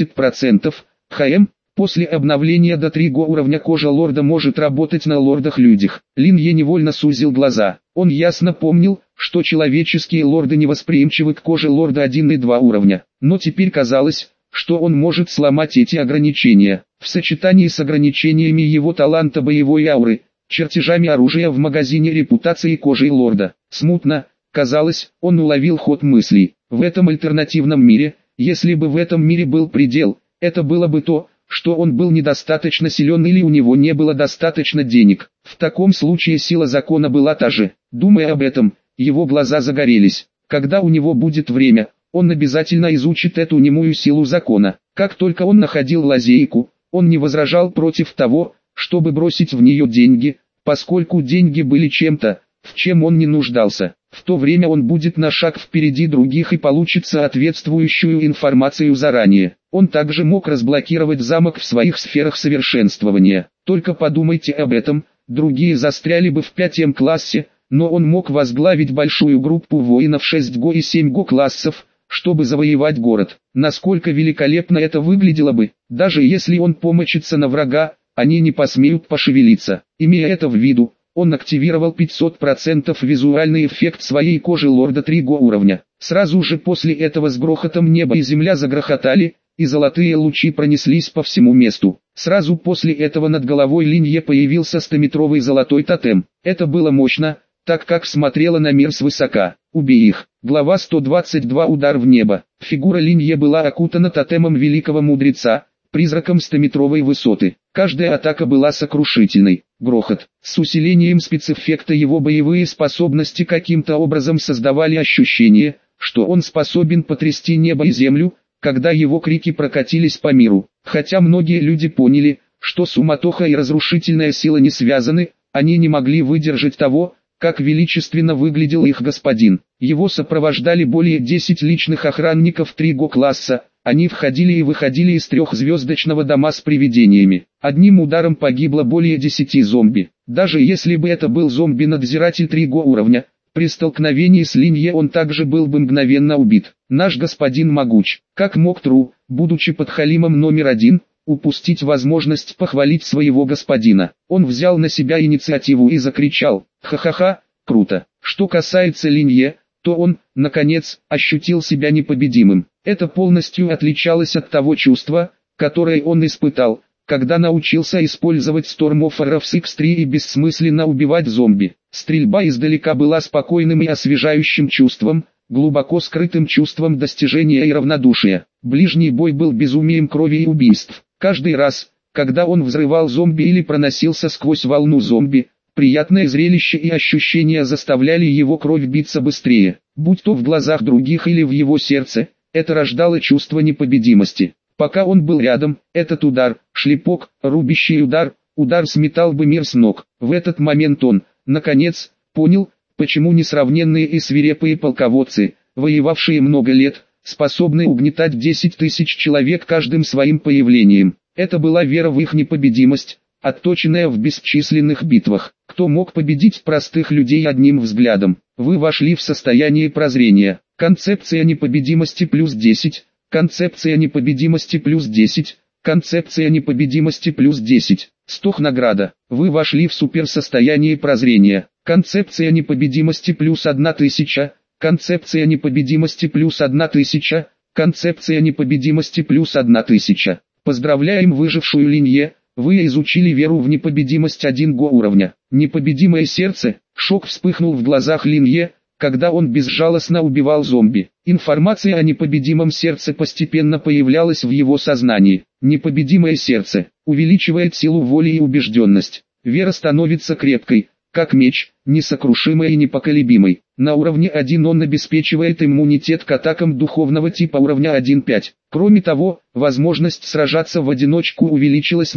70%, ХМ. После обновления до 3 уровня кожа лорда может работать на лордах-людях. Лин Е невольно сузил глаза. Он ясно помнил, что человеческие лорды невосприимчивы к коже лорда 1 и 2 уровня. Но теперь казалось, что он может сломать эти ограничения. В сочетании с ограничениями его таланта боевой ауры, чертежами оружия в магазине репутации кожей лорда. Смутно, казалось, он уловил ход мыслей. В этом альтернативном мире, если бы в этом мире был предел, это было бы то, что он был недостаточно силен или у него не было достаточно денег. В таком случае сила закона была та же. Думая об этом, его глаза загорелись. Когда у него будет время, он обязательно изучит эту немую силу закона. Как только он находил лазейку, он не возражал против того, чтобы бросить в нее деньги, поскольку деньги были чем-то, в чем он не нуждался. В то время он будет на шаг впереди других и получит соответствующую информацию заранее. Он также мог разблокировать замок в своих сферах совершенствования. Только подумайте об этом, другие застряли бы в 5-м классе, но он мог возглавить большую группу воинов 6 и 7 классов, чтобы завоевать город. Насколько великолепно это выглядело бы, даже если он помочится на врага, они не посмеют пошевелиться. Имея это в виду, он активировал 500% визуальный эффект своей кожи лорда 3 уровня. Сразу же после этого с грохотом небо и земля загрохотали, и золотые лучи пронеслись по всему месту. Сразу после этого над головой Линь Е появился 100-метровый золотой тотем. Это было мощно, так как смотрело на мир свысока. Убей их. Глава 122. Удар в небо. Фигура Линь Е была окутана тотемом великого мудреца, призраком 100-метровой высоты. Каждая атака была сокрушительной. Грохот. С усилением спецэффекта его боевые способности каким-то образом создавали ощущение, что он способен потрясти небо и землю, когда его крики прокатились по миру. Хотя многие люди поняли, что суматоха и разрушительная сила не связаны, они не могли выдержать того, как величественно выглядел их господин. Его сопровождали более 10 личных охранников 3 класса, они входили и выходили из 3-звездочного дома с привидениями. Одним ударом погибло более 10 зомби. Даже если бы это был зомби-надзиратель 3 уровня, при столкновении с Линь Е он также был бы мгновенно убит. Наш господин могуч. Как мог Тру, будучи подхалимом номер 1, упустить возможность похвалить своего господина? Он взял на себя инициативу и закричал: «Ха-ха-ха, круто!» Что касается Линь Е, то он, наконец, ощутил себя непобедимым. Это полностью отличалось от того чувства, которое он испытал, когда научился использовать Storm of Arrows X3 и бессмысленно убивать зомби. Стрельба издалека была спокойным и освежающим чувством, глубоко скрытым чувством достижения и равнодушия. Ближний бой был безумием крови и убийств. Каждый раз, когда он взрывал зомби или проносился сквозь волну зомби, приятное зрелище и ощущения заставляли его кровь биться быстрее. Будь то в глазах других или в его сердце, это рождало чувство непобедимости. Пока он был рядом, этот удар, шлепок, рубящий удар, сметал бы мир с ног. В этот момент он, наконец, понял, почему несравненные и свирепые полководцы, воевавшие много лет, способны угнетать 10 тысяч человек каждым своим появлением. Это была вера в их непобедимость, отточенная в бесчисленных битвах. Кто мог победить простых людей одним взглядом? Вы вошли в состояние прозрения. Концепция непобедимости плюс 10. Концепция непобедимости плюс 10. Концепция непобедимости плюс 10. Стох награда. Вы вошли в суперсостояние прозрения. Концепция непобедимости плюс 1000. Концепция непобедимости плюс 1000. Концепция непобедимости плюс 1000. Поздравляем выжившую Линь Е. Вы изучили веру в непобедимость 1 уровня. Непобедимое сердце. Шок вспыхнул в глазах Линь Е, когда он безжалостно убивал зомби. Информация о непобедимом сердце постепенно появлялась в его сознании. Непобедимое сердце увеличивает силу воли и убежденность. Вера становится крепкой, как меч, несокрушимой и непоколебимой. На уровне 1 он обеспечивает иммунитет к атакам духовного типа уровня 1.5. Кроме того, возможность сражаться в одиночку увеличилась на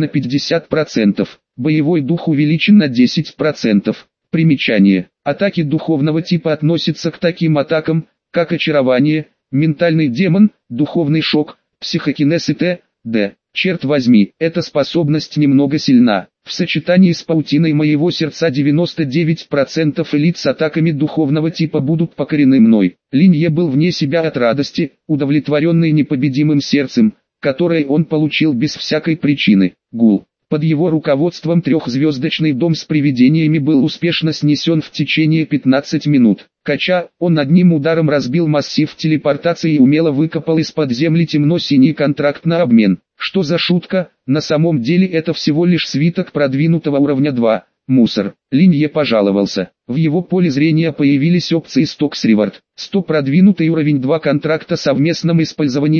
50%. Боевой дух увеличен на 10%. Примечание. Атаки духовного типа относятся к таким атакам, как очарование, ментальный демон, духовный шок, психокинез и т.д. Черт возьми, эта способность немного сильна. В сочетании с паутиной моего сердца 99% элит с атаками духовного типа будут покорены мной. Линье был вне себя от радости, удовлетворенный непобедимым сердцем, которое он получил без всякой причины. Гул. Под его руководством трехзвездочный дом с привидениями был успешно снесен в течение 15 минут. Кача, он одним ударом разбил массив телепортации и умело выкопал из-под земли темно-синий контракт на обмен. Что за шутка, на самом деле это всего лишь свиток продвинутого уровня 2. Мусор. Линье пожаловался. В его поле зрения появились опции Stocks Reward. 100 продвинутый уровень 2 контракта совместном использовании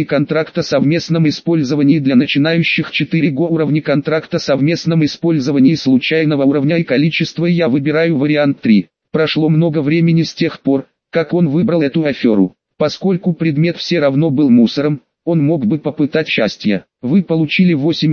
для начинающих 4 го уровня контракта совместном использовании случайного уровня и количества. Я выбираю вариант 3. Прошло много времени с тех пор, как он выбрал эту аферу. Поскольку предмет все равно был мусором, он мог бы попытать счастье. Вы получили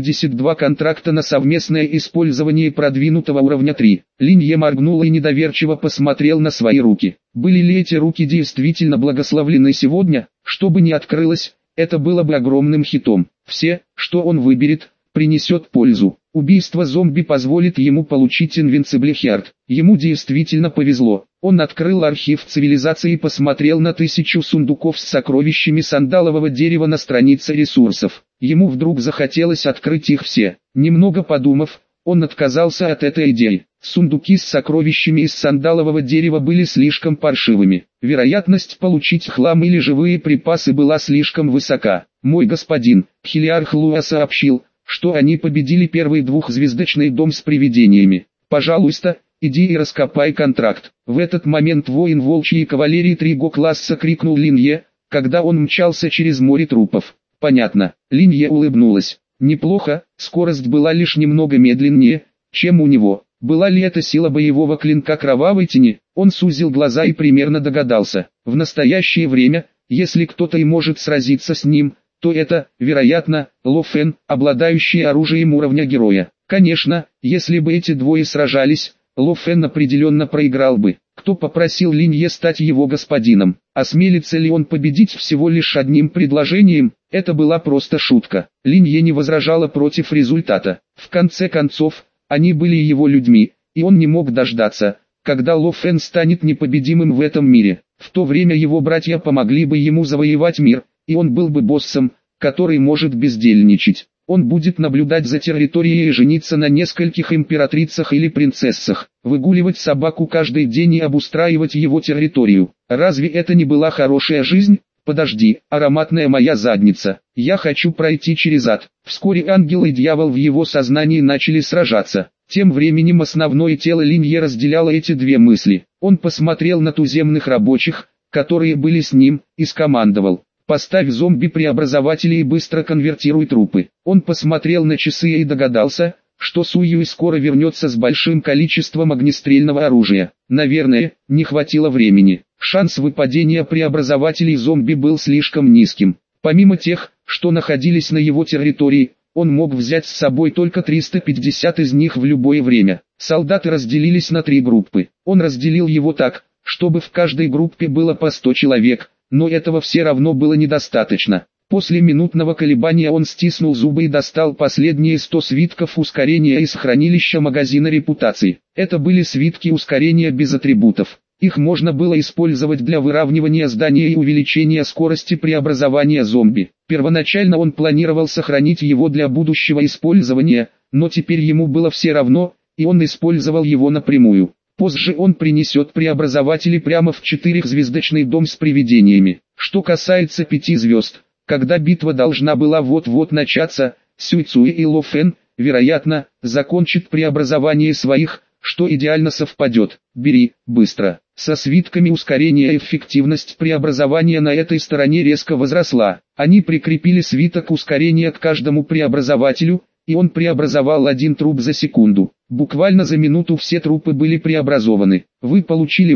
82 контракта на совместное использование продвинутого уровня 3. Линье моргнул и недоверчиво посмотрел на свои руки. Были ли эти руки действительно благословлены сегодня? Что бы ни открылось, это было бы огромным хитом. Все, что он выберет, принесет пользу. Убийство зомби позволит ему получить Invincible Heart. Ему действительно повезло. Он открыл архив цивилизации и посмотрел на 1000 сундуков с сокровищами сандалового дерева на странице ресурсов. Ему вдруг захотелось открыть их все. Немного подумав, он отказался от этой идеи. Сундуки с сокровищами из сандалового дерева были слишком паршивыми. Вероятность получить хлам или живые припасы была слишком высока. «Мой господин», Хелиарх Луа сообщил, что они победили первый двухзвездочный дом с привидениями. «Пожалуйста, иди и раскопай контракт». В этот момент воин волчьей кавалерии 3 го класса крикнул Линье, когда он мчался через море трупов. «Понятно». Линье улыбнулась. Неплохо, скорость была лишь немного медленнее, чем у него. Была ли это сила боевого клинка кровавой тени? Он сузил глаза и примерно догадался. В настоящее время, если кто-то и может сразиться с ним, то это, вероятно, Ло Фэн, обладающий оружием уровня героя. Конечно, если бы эти двое сражались, Ло Фэн определенно проиграл бы. Кто попросил Линье стать его господином? Осмелится ли он победить всего лишь одним предложением? Это была просто шутка. Линье не возражала против результата. В конце концов, они были его людьми, и он не мог дождаться, когда Ло Фэн станет непобедимым в этом мире. В то время его братья помогли бы ему завоевать мир, и он был бы боссом, который может бездельничать. Он будет наблюдать за территорией и жениться на нескольких императрицах или принцессах, выгуливать собаку каждый день и обустраивать его территорию. Разве это не была хорошая жизнь? Подожди, ароматная моя задница, я хочу пройти через ад. Вскоре ангел и дьявол в его сознании начали сражаться. Тем временем основное тело Линье разделяло эти две мысли. Он посмотрел на туземных рабочих, которые были с ним, и скомандовал: «Поставь зомби-преобразователи и быстро конвертируй трупы». Он посмотрел на часы и догадался, что Суюй скоро вернется с большим количеством огнестрельного оружия. Наверное, не хватило времени. Шанс выпадения преобразователей зомби был слишком низким. Помимо тех, что находились на его территории, он мог взять с собой только 350 из них в любое время. Солдаты разделились на 3 группы. Он разделил его так, чтобы в каждой группе было по 100 человек, но этого все равно было недостаточно. После минутного колебания он стиснул зубы и достал последние 100 свитков ускорения из хранилища магазина репутации. Это были свитки ускорения без атрибутов. Их можно было использовать для выравнивания здания и увеличения скорости преобразования зомби. Первоначально он планировал сохранить его для будущего использования, но теперь ему было все равно, и он использовал его напрямую. Позже он принесет преобразователи прямо в 4-звездочный дом с привидениями. Что касается 5 звезд, когда битва должна была вот-вот начаться, Сюйцуи и Ло Фэн, вероятно, закончат преобразование своих, что идеально совпадет. Бери, быстро. Со свитками ускорения эффективность преобразования на этой стороне резко возросла. Они прикрепили свиток ускорения к каждому преобразователю, и он преобразовал 1 труп за секунду. Буквально за минуту все трупы были преобразованы. Вы получили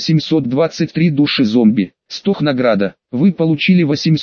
8823 души зомби. Стох награда. Вы получили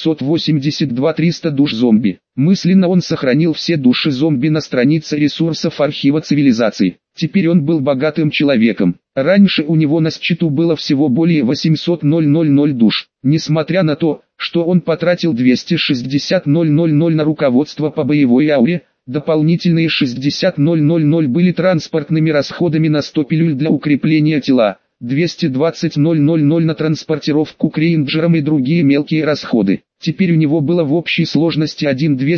882 300 душ зомби. Мысленно он сохранил все души зомби на странице ресурсов архива цивилизации. Теперь он был богатым человеком. Раньше у него на счету было всего более 800 000 душ. Несмотря на то, что он потратил 260 000 на руководство по боевой ауре, дополнительные 60 000 были транспортными расходами на 100 пилюль для укрепления тела, 220 000 на транспортировку к рейнджерам и другие мелкие расходы. Теперь у него было в общей сложности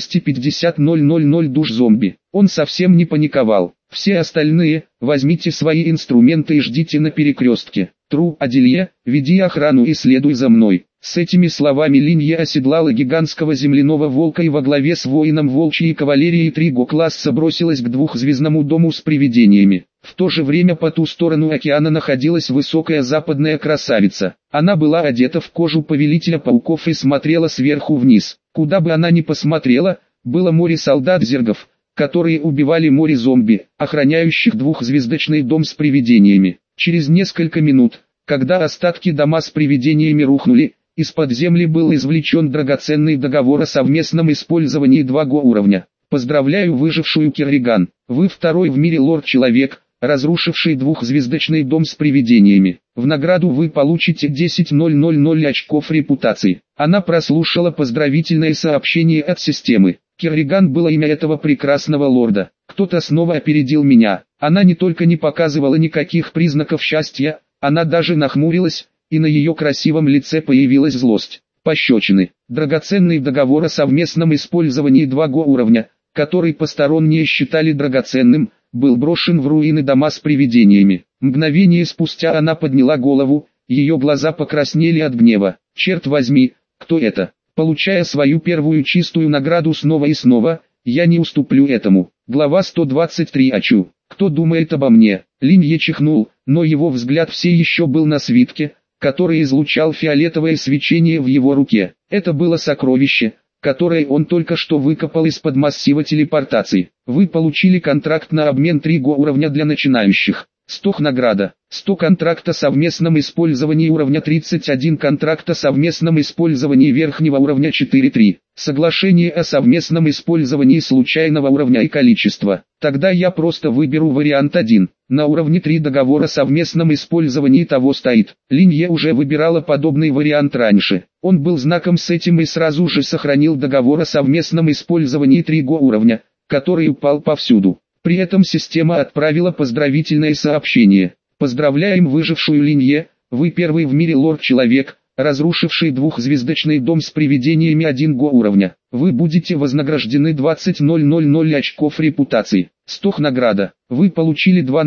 250 000 душ зомби. Он совсем не паниковал. Все остальные, возьмите свои инструменты и ждите на перекрестке. Тру, Аделье, веди охрану и следуй за мной. С этими словами Линье оседлала гигантского земляного волка и во главе с воином волчьей кавалерии Триго-класса бросилась к двухзвездному дому с привидениями. В то же время по ту сторону океана находилась высокая западная красавица. Она была одета в кожу повелителя пауков и смотрела сверху вниз. Куда бы она ни посмотрела, было море солдат-зергов, которые убивали море зомби, охраняющих двухзвездочный дом с привидениями. Через несколько минут, когда остатки дома с привидениями рухнули, из-под земли был извлечен драгоценный договор о совместном использовании 2 уровня. Поздравляю выжившую Керриган, вы второй в мире лорд-человек, разрушивший двухзвездочный дом с привидениями. В награду вы получите 10 000 очков репутации. Она прослушала поздравительное сообщение от системы. Керриган было имя этого прекрасного лорда. Кто-то снова опередил меня. Она не только не показывала никаких признаков счастья, она даже нахмурилась, и на ее красивом лице появилась злость. Пощечины. Драгоценный договор о совместном использовании 2 уровня, который посторонние считали драгоценным, был брошен в руины дома с привидениями. Мгновение спустя она подняла голову, ее глаза покраснели от гнева. Черт возьми, кто это? Получая свою первую чистую награду снова и снова, я не уступлю этому. Глава 123. Ачу. Кто думает обо мне? Линье чихнул, но его взгляд все еще был на свитке, который излучал фиолетовое свечение в его руке. Это было сокровище, которое он только что выкопал из-под массива телепортации. Вы получили контракт на обмен 3 уровня для начинающих. 100 награда. 100 контракта о совместном использовании уровня 31 контракта о совместном использовании верхнего уровня 4-3. Соглашение о совместном использовании случайного уровня и количества. Тогда я просто выберу вариант 1. На уровне 3 договор о совместном использовании того стоит. Линье уже выбирала подобный вариант раньше. Он был знаком с этим и сразу же сохранил договор о совместном использовании 3 уровня, который упал повсюду. При этом система отправила поздравительное сообщение. Поздравляем выжившую Линье, вы первый в мире лорд-человек, разрушивший двухзвездочный дом с привидениями 1 уровня. Вы будете вознаграждены 20 000 очков репутации. 100 награда. Вы получили 2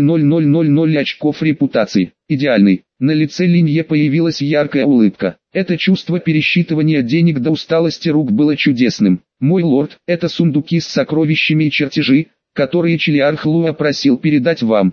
000 очков репутации. Идеальный. На лице Линье появилась яркая улыбка. Это чувство пересчитывания денег до усталости рук было чудесным. Мой лорд, это сундуки с сокровищами и чертежи, которые Челиарх Луа просил передать вам.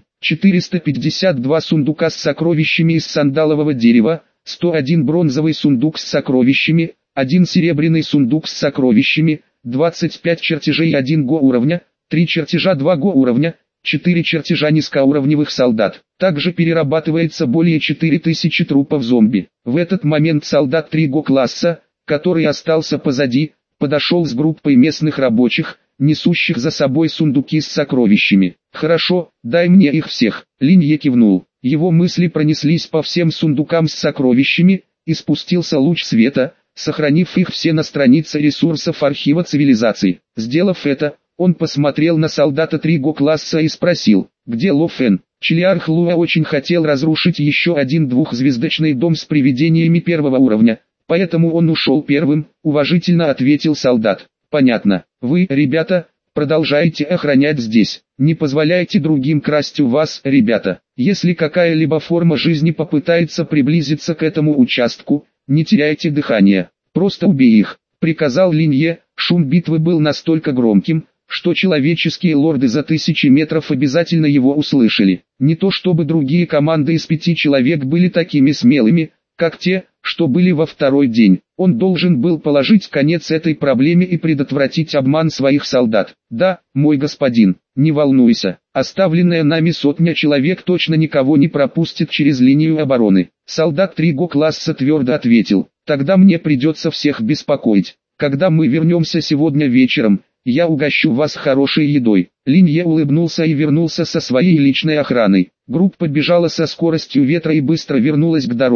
452 сундука с сокровищами из сандалового дерева, 101 бронзовый сундук с сокровищами, 1 серебряный сундук с сокровищами, 25 чертежей 1 уровня, 3 чертежа 2 уровня, 4 чертежа низкоуровневых солдат. Также перерабатывается более 4000 трупов зомби. В этот момент солдат Триго-класса, который остался позади, подошел с группой местных рабочих, несущих за собой сундуки с сокровищами. «Хорошо, дай мне их всех». Линье кивнул. Его мысли пронеслись по всем сундукам с сокровищами, и спустился луч света, сохранив их все на странице ресурсов архива цивилизаций. Сделав это, он посмотрел на солдата Триго-класса и спросил, где Ло Фен? Челиарх Луа очень хотел разрушить еще один двухзвездочный дом с привидениями 1 уровня, поэтому он ушел первым, уважительно ответил солдат. Понятно. Вы, ребята, продолжаете охранять здесь. Не позволяйте другим красть у вас, ребята. Если какая-либо форма жизни попытается приблизиться к этому участку, не теряйте дыхания. Просто убей их, приказал Линье. Шум битвы был настолько громким, что человеческие лорды за 1000 метров обязательно его услышали. Не то чтобы другие команды из 5 человек были такими смелыми, как те, что были во второй день. Он должен был положить конец этой проблеме и предотвратить обман своих солдат. Да, мой господин, не волнуйся, оставленная нами 100 человек точно никого не пропустит через линию обороны. Солдат Триго-класса твердо ответил, тогда мне придется всех беспокоить. Когда мы вернемся сегодня вечером, я угощу вас хорошей едой. Линье улыбнулся и вернулся со своей личной охраной. Группа бежала со скоростью ветра и быстро вернулась к дороге,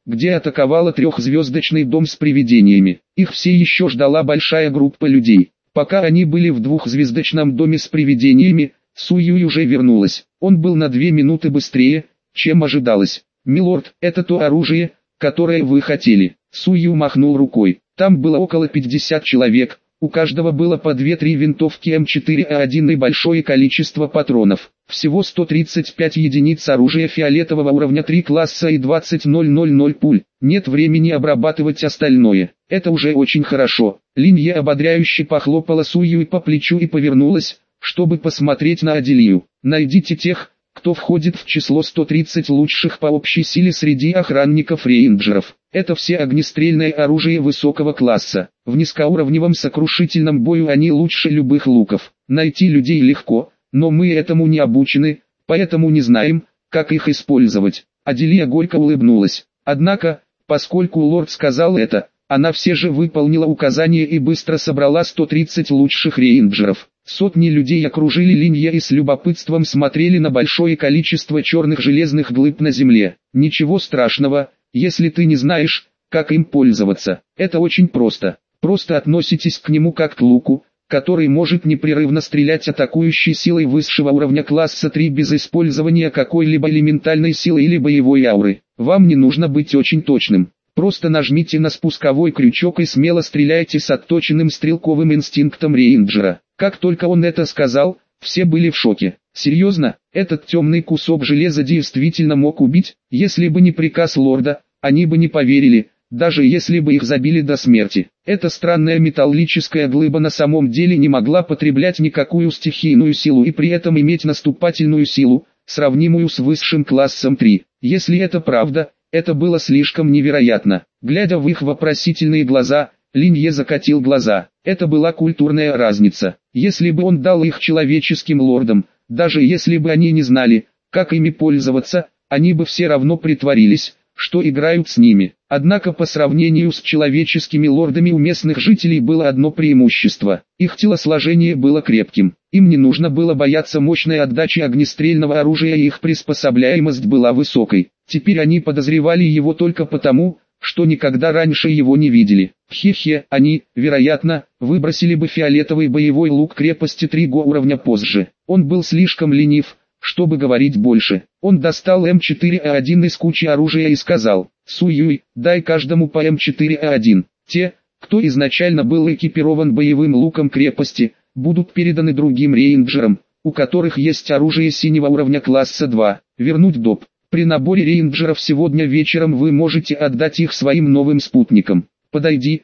где атаковала трехзвездочный дом с привидениями. Их все еще ждала большая группа людей. Пока они были в двухзвездочном доме с привидениями, Су Юй уже вернулась. Он был на 2 минуты быстрее, чем ожидалось. «Милорд, это то оружие, которое вы хотели». Су Юй махнул рукой. Там было около 50 человек, у каждого было по 2-3 винтовки М4А1 и большое количество патронов. Всего 135 единиц оружия фиолетового уровня 3 класса и 20,000 пуль. Нет времени обрабатывать остальное. Это уже очень хорошо. Линье ободряюще похлопала Су Юй по плечу и повернулась, чтобы посмотреть на Аделию. «Найдите тех, кто входит в число 130 лучших по общей силе среди охранников-рейнджеров. Это все огнестрельное оружие высокого класса. В низкоуровневом сокрушительном бою они лучше любых луков. Найти людей легко, но мы этому не обучены, поэтому не знаем, как их использовать». Аделия горько улыбнулась. Однако, поскольку лорд сказал это, она все же выполнила указание и быстро собрала 130 лучших рейнджеров. Сотни людей окружили Линье и с любопытством смотрели на большое количество черных железных глыб на земле. «Ничего страшного, если ты не знаешь, как им пользоваться. Это очень просто. Просто относитесь к нему как к луку, который может непрерывно стрелять атакующей силой высшего уровня класса 3 без использования какой-либо элементальной силы или боевой ауры. Вам не нужно быть очень точным. Просто нажмите на спусковой крючок и смело стреляйте с отточенным стрелковым инстинктом рейнджера». Как только он это сказал, все были в шоке. Серьезно, этот темный кусок железа действительно мог убить? Если бы не приказ лорда, они бы не поверили, даже если бы их забили до смерти. Эта странная металлическая глыба на самом деле не могла потреблять никакую стихийную силу и при этом иметь наступательную силу, сравнимую с высшим классом 3. Если это правда, это было слишком невероятно. Глядя в их вопросительные глаза, Линье закатил глаза. Это была культурная разница. Если бы он дал их человеческим лордам, даже если бы они не знали, как ими пользоваться, они бы все равно притворились, что играют с ними. Однако по сравнению с человеческими лордами у местных жителей было одно преимущество. Их телосложение было крепким. Им не нужно было бояться мощной отдачи огнестрельного оружия и их приспособляемость была высокой. Теперь они подозревали его только потому, что никогда раньше его не видели. Хе-хе, они, вероятно, выбросили бы фиолетовый боевой лук крепости 3 уровня позже. Он был слишком ленив, чтобы говорить больше. Он достал М4А1 из кучи оружия и сказал: «Су Юй, дай каждому по М4А1. Те, кто изначально был экипирован боевым луком крепости, будут переданы другим рейнджерам, у которых есть оружие синего уровня класса 2. Вернуть доп. При наборе рейнджеров сегодня вечером вы можете отдать их своим новым спутникам. Подойди,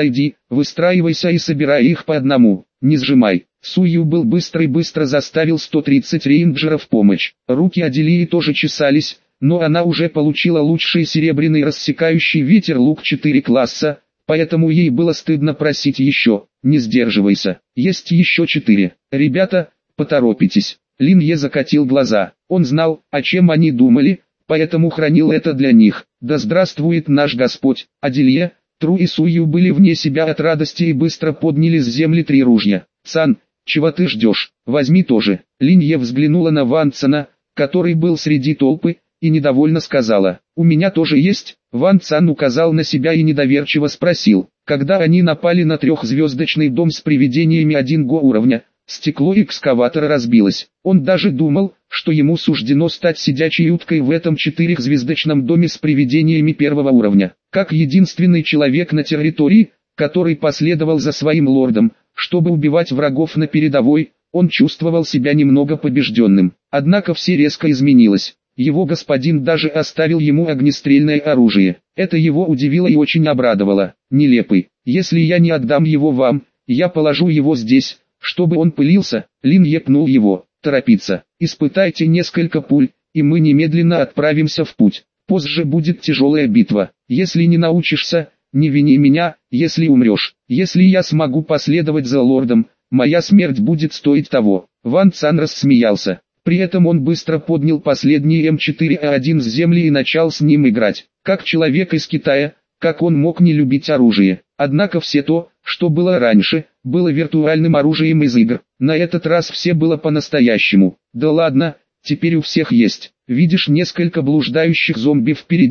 выстраивайся и собирай их по одному, не сжимай». Су Юй был быстро и быстро заставил 130 рейнджеров помочь. Руки Аделии тоже чесались, но она уже получила лучший серебряный рассекающий ветер лук 4 класса, поэтому ей было стыдно просить еще. «Не сдерживайся, есть еще 4. Ребята, поторопитесь». Линье закатил глаза. Он знал, о чем они думали, поэтому хранил это для них. «Да здравствует наш Господь!» Аделия, Тру и Су Юй были вне себя от радости и быстро подняли с земли 3 ружья. «Цан, чего ты ждешь? Возьми тоже». Линье взглянула на Ван Цана, который был среди толпы, и недовольно сказала: «У меня тоже есть». Ван Цан указал на себя и недоверчиво спросил: «Когда они напали на 3-звездочный дом с привидениями 1 уровня, стекло экскаватора разбилось. Он даже думал, что ему суждено стать сидячей уткой в этом 4-звездочном доме с привидениями 1 уровня. Как единственный человек на территории, который последовал за своим лордом, чтобы убивать врагов на передовой, он чувствовал себя немного побежденным. Однако все резко изменилось. Его господин даже оставил ему огнестрельное оружие. Это его удивило и очень обрадовало. «Нелепый. Если я не отдам его вам, я положу его здесь, чтобы он пылился». Линье пнул его. «Торопиться. Испытайте несколько пуль, и мы немедленно отправимся в путь. Позже будет тяжелая битва. Если не научишься, не вини меня. Если умрешь, если я смогу последовать за лордом, моя смерть будет стоить того». Ван Цан рассмеялся. При этом он быстро поднял последний М4А1 с земли и начал с ним играть. Как человек из Китая, как он мог не любить оружие? Однако все то, что было раньше, было виртуальным оружием из игр. На этот раз все было по-настоящему. «Да ладно, теперь у всех есть. Видишь несколько блуждающих зомби впереди?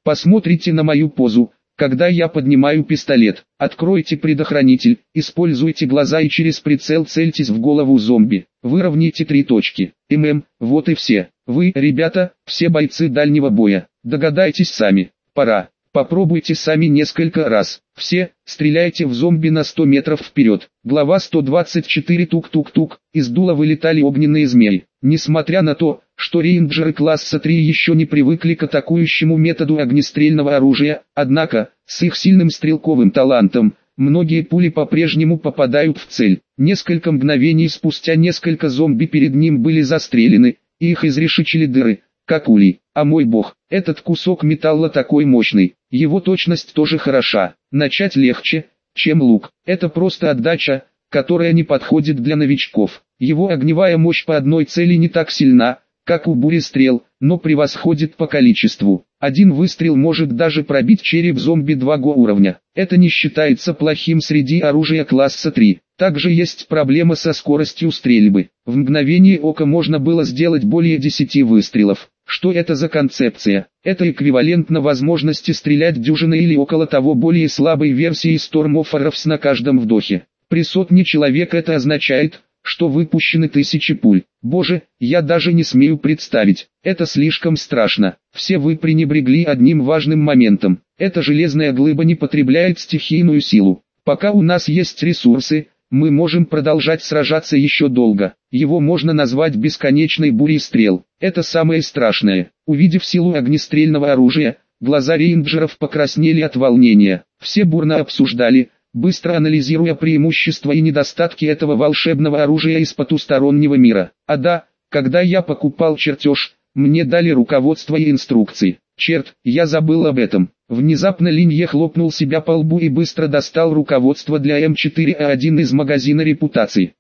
Посмотрите на мою позу, когда я поднимаю пистолет. Откройте предохранитель, используйте глаза и через прицел цельтесь в голову зомби. Выровняйте 3 точки. Вот и все. Вы, ребята, все бойцы дальнего боя. Догадайтесь сами. Пора. Попробуйте сами несколько раз. Все, стреляйте в зомби на 100 метров вперед. Глава 124. Тук-тук-тук. Из дула вылетали огненные змеи. Несмотря на то, что рейнджеры класса 3 еще не привыкли к атакующему методу огнестрельного оружия, однако, с их сильным стрелковым талантом, многие пули по-прежнему попадают в цель. Несколько мгновений спустя несколько зомби перед ним были застрелены, и их изрешечили дыры, как улей. А мой бог, этот кусок металла такой мощный, его точность тоже хороша. Начать легче, чем лук. Это просто отдача, которая не подходит для новичков. Его огневая мощь по одной цели не так сильна, как у бурестрел, но превосходит по количеству. Один выстрел может даже пробить череп зомби 2 уровня. Это не считается плохим среди оружия класса 3. Также есть проблема со скоростью стрельбы. В мгновение ока можно было сделать более 10 выстрелов. Что это за концепция? Это эквивалентно возможности стрелять дюжиной или около того более слабой версии Storm of Arrows на каждом вдохе. При сотне человек это означает, что выпущены 1000 пуль. Боже, я даже не смею представить. Это слишком страшно. Все вы пренебрегли одним важным моментом. Эта железная глыба не потребляет стихийную силу. Пока у нас есть ресурсы, мы можем продолжать сражаться еще долго. Его можно назвать бесконечной бурей стрел. Это самое страшное. Увидев силу огнестрельного оружия, глаза рейнджеров покраснели от волнения. Все бурно обсуждали, быстро анализируя преимущества и недостатки этого волшебного оружия из потустороннего мира. А да, когда я покупал чертеж, мне дали руководство и инструкции. Черт, я забыл об этом. Внезапно Линье хлопнул себя по лбу и быстро достал руководство для М4А1 из магазина репутации.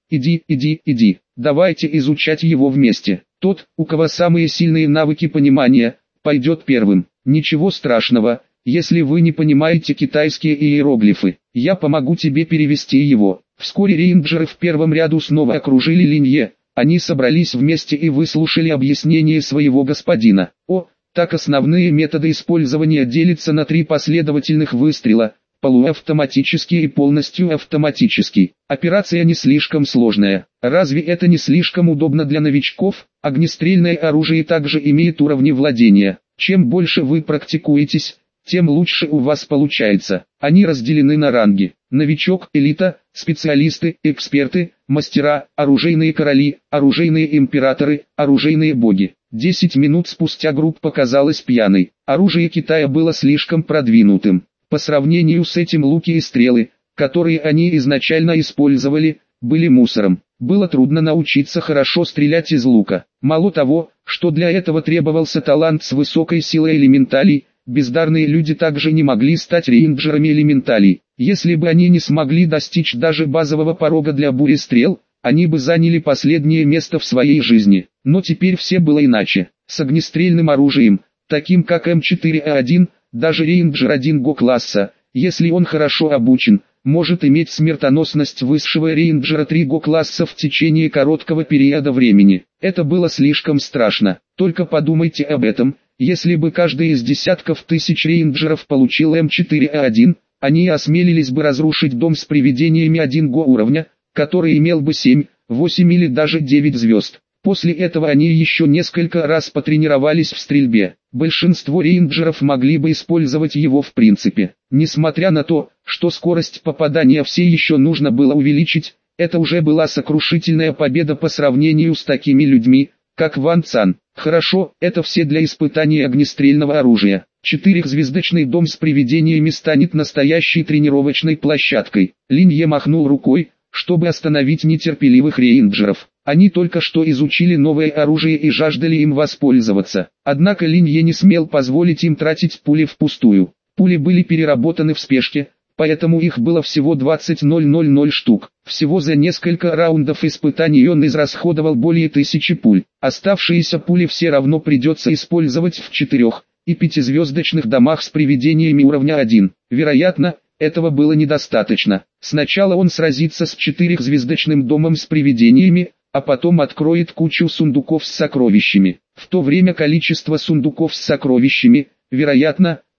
Иди, давайте изучать его вместе. Тот, у кого самые сильные навыки понимания, пойдет первым. Ничего страшного, если вы не понимаете китайские иероглифы. Я помогу тебе перевести его. Вскоре рейнджеры в первом ряду снова окружили Линье. Они собрались вместе и выслушали объяснение своего господина. Так основные методы использования делятся на 3 последовательных выстрела, полуавтоматический и полностью автоматический. Операция не слишком сложная. Разве это не слишком удобно для новичков? Огнестрельное оружие также имеет уровни владения. Чем больше вы практикуетесь, тем лучше у вас получается. Они разделены на ранги: новичок, элита, специалисты, эксперты, мастера, оружейные короли, оружейные императоры, оружейные боги. 10 минут спустя группа казалась пьяной. Оружие Китая было слишком продвинутым. По сравнению с этим луки и стрелы, которые они изначально использовали, были мусором. Было трудно научиться хорошо стрелять из лука. Мало того, что для этого требовался талант с высокой силой элементалей, бездарные люди также не могли стать рейнджерами элементалей. Если бы они не смогли достичь даже базового порога для бурестрел, они бы заняли последнее место в своей жизни. Но теперь все было иначе. С огнестрельным оружием, таким как М4А1, даже рейнджер 1 класса, если он хорошо обучен, может иметь смертоносность высшего рейнджера 3 класса в течение короткого периода времени. Это было слишком страшно. Только подумайте об этом. Если бы каждый из десятков тысяч рейнджеров получил М4А1, они осмелились бы разрушить дом с привидениями 1 уровня, который имел бы 7, 8 или даже 9 звезд. После этого они еще несколько раз потренировались в стрельбе. Большинство рейнджеров могли бы использовать его в принципе. Несмотря на то, что скорость попадания все еще нужно было увеличить, это уже была сокрушительная победа по сравнению с такими людьми, как Ван Цан. Хорошо, это все для испытания огнестрельного оружия. 4-звездочный дом с привидениями станет настоящей тренировочной площадкой. Линье махнул рукой, чтобы остановить нетерпеливых рейнджеров. Они только что изучили новое оружие и жаждали им воспользоваться. Однако Линье не смел позволить им тратить пули впустую. Пули были переработаны в спешке, поэтому их было всего 20,000 штук. Всего за несколько раундов испытаний он израсходовал более 1000 пуль. Оставшиеся пули все равно придется использовать в 4- и 5-звездочных домах с привидениями уровня 1. Вероятно, этого было недостаточно. Сначала он сразится с 4-звездочным домом с привидениями, а потом откроет кучу сундуков с сокровищами. В то время количество сундуков с сокровищами, вероятно,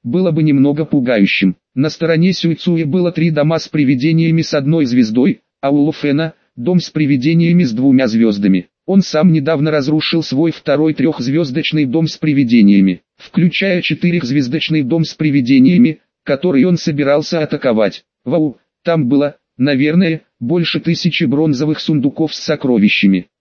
было бы немного пугающим. На стороне Сюйцуя было 3 дома с привидениями с 1 звездой, а у Ло Фэна – дом с привидениями с 2 звездами. Он сам недавно разрушил свой второй 3-звездочный дом с привидениями, включая 4-звездочный дом с привидениями, который он собирался атаковать. Вау, там было, наверное, больше 1000 бронзовых сундуков с сокровищами.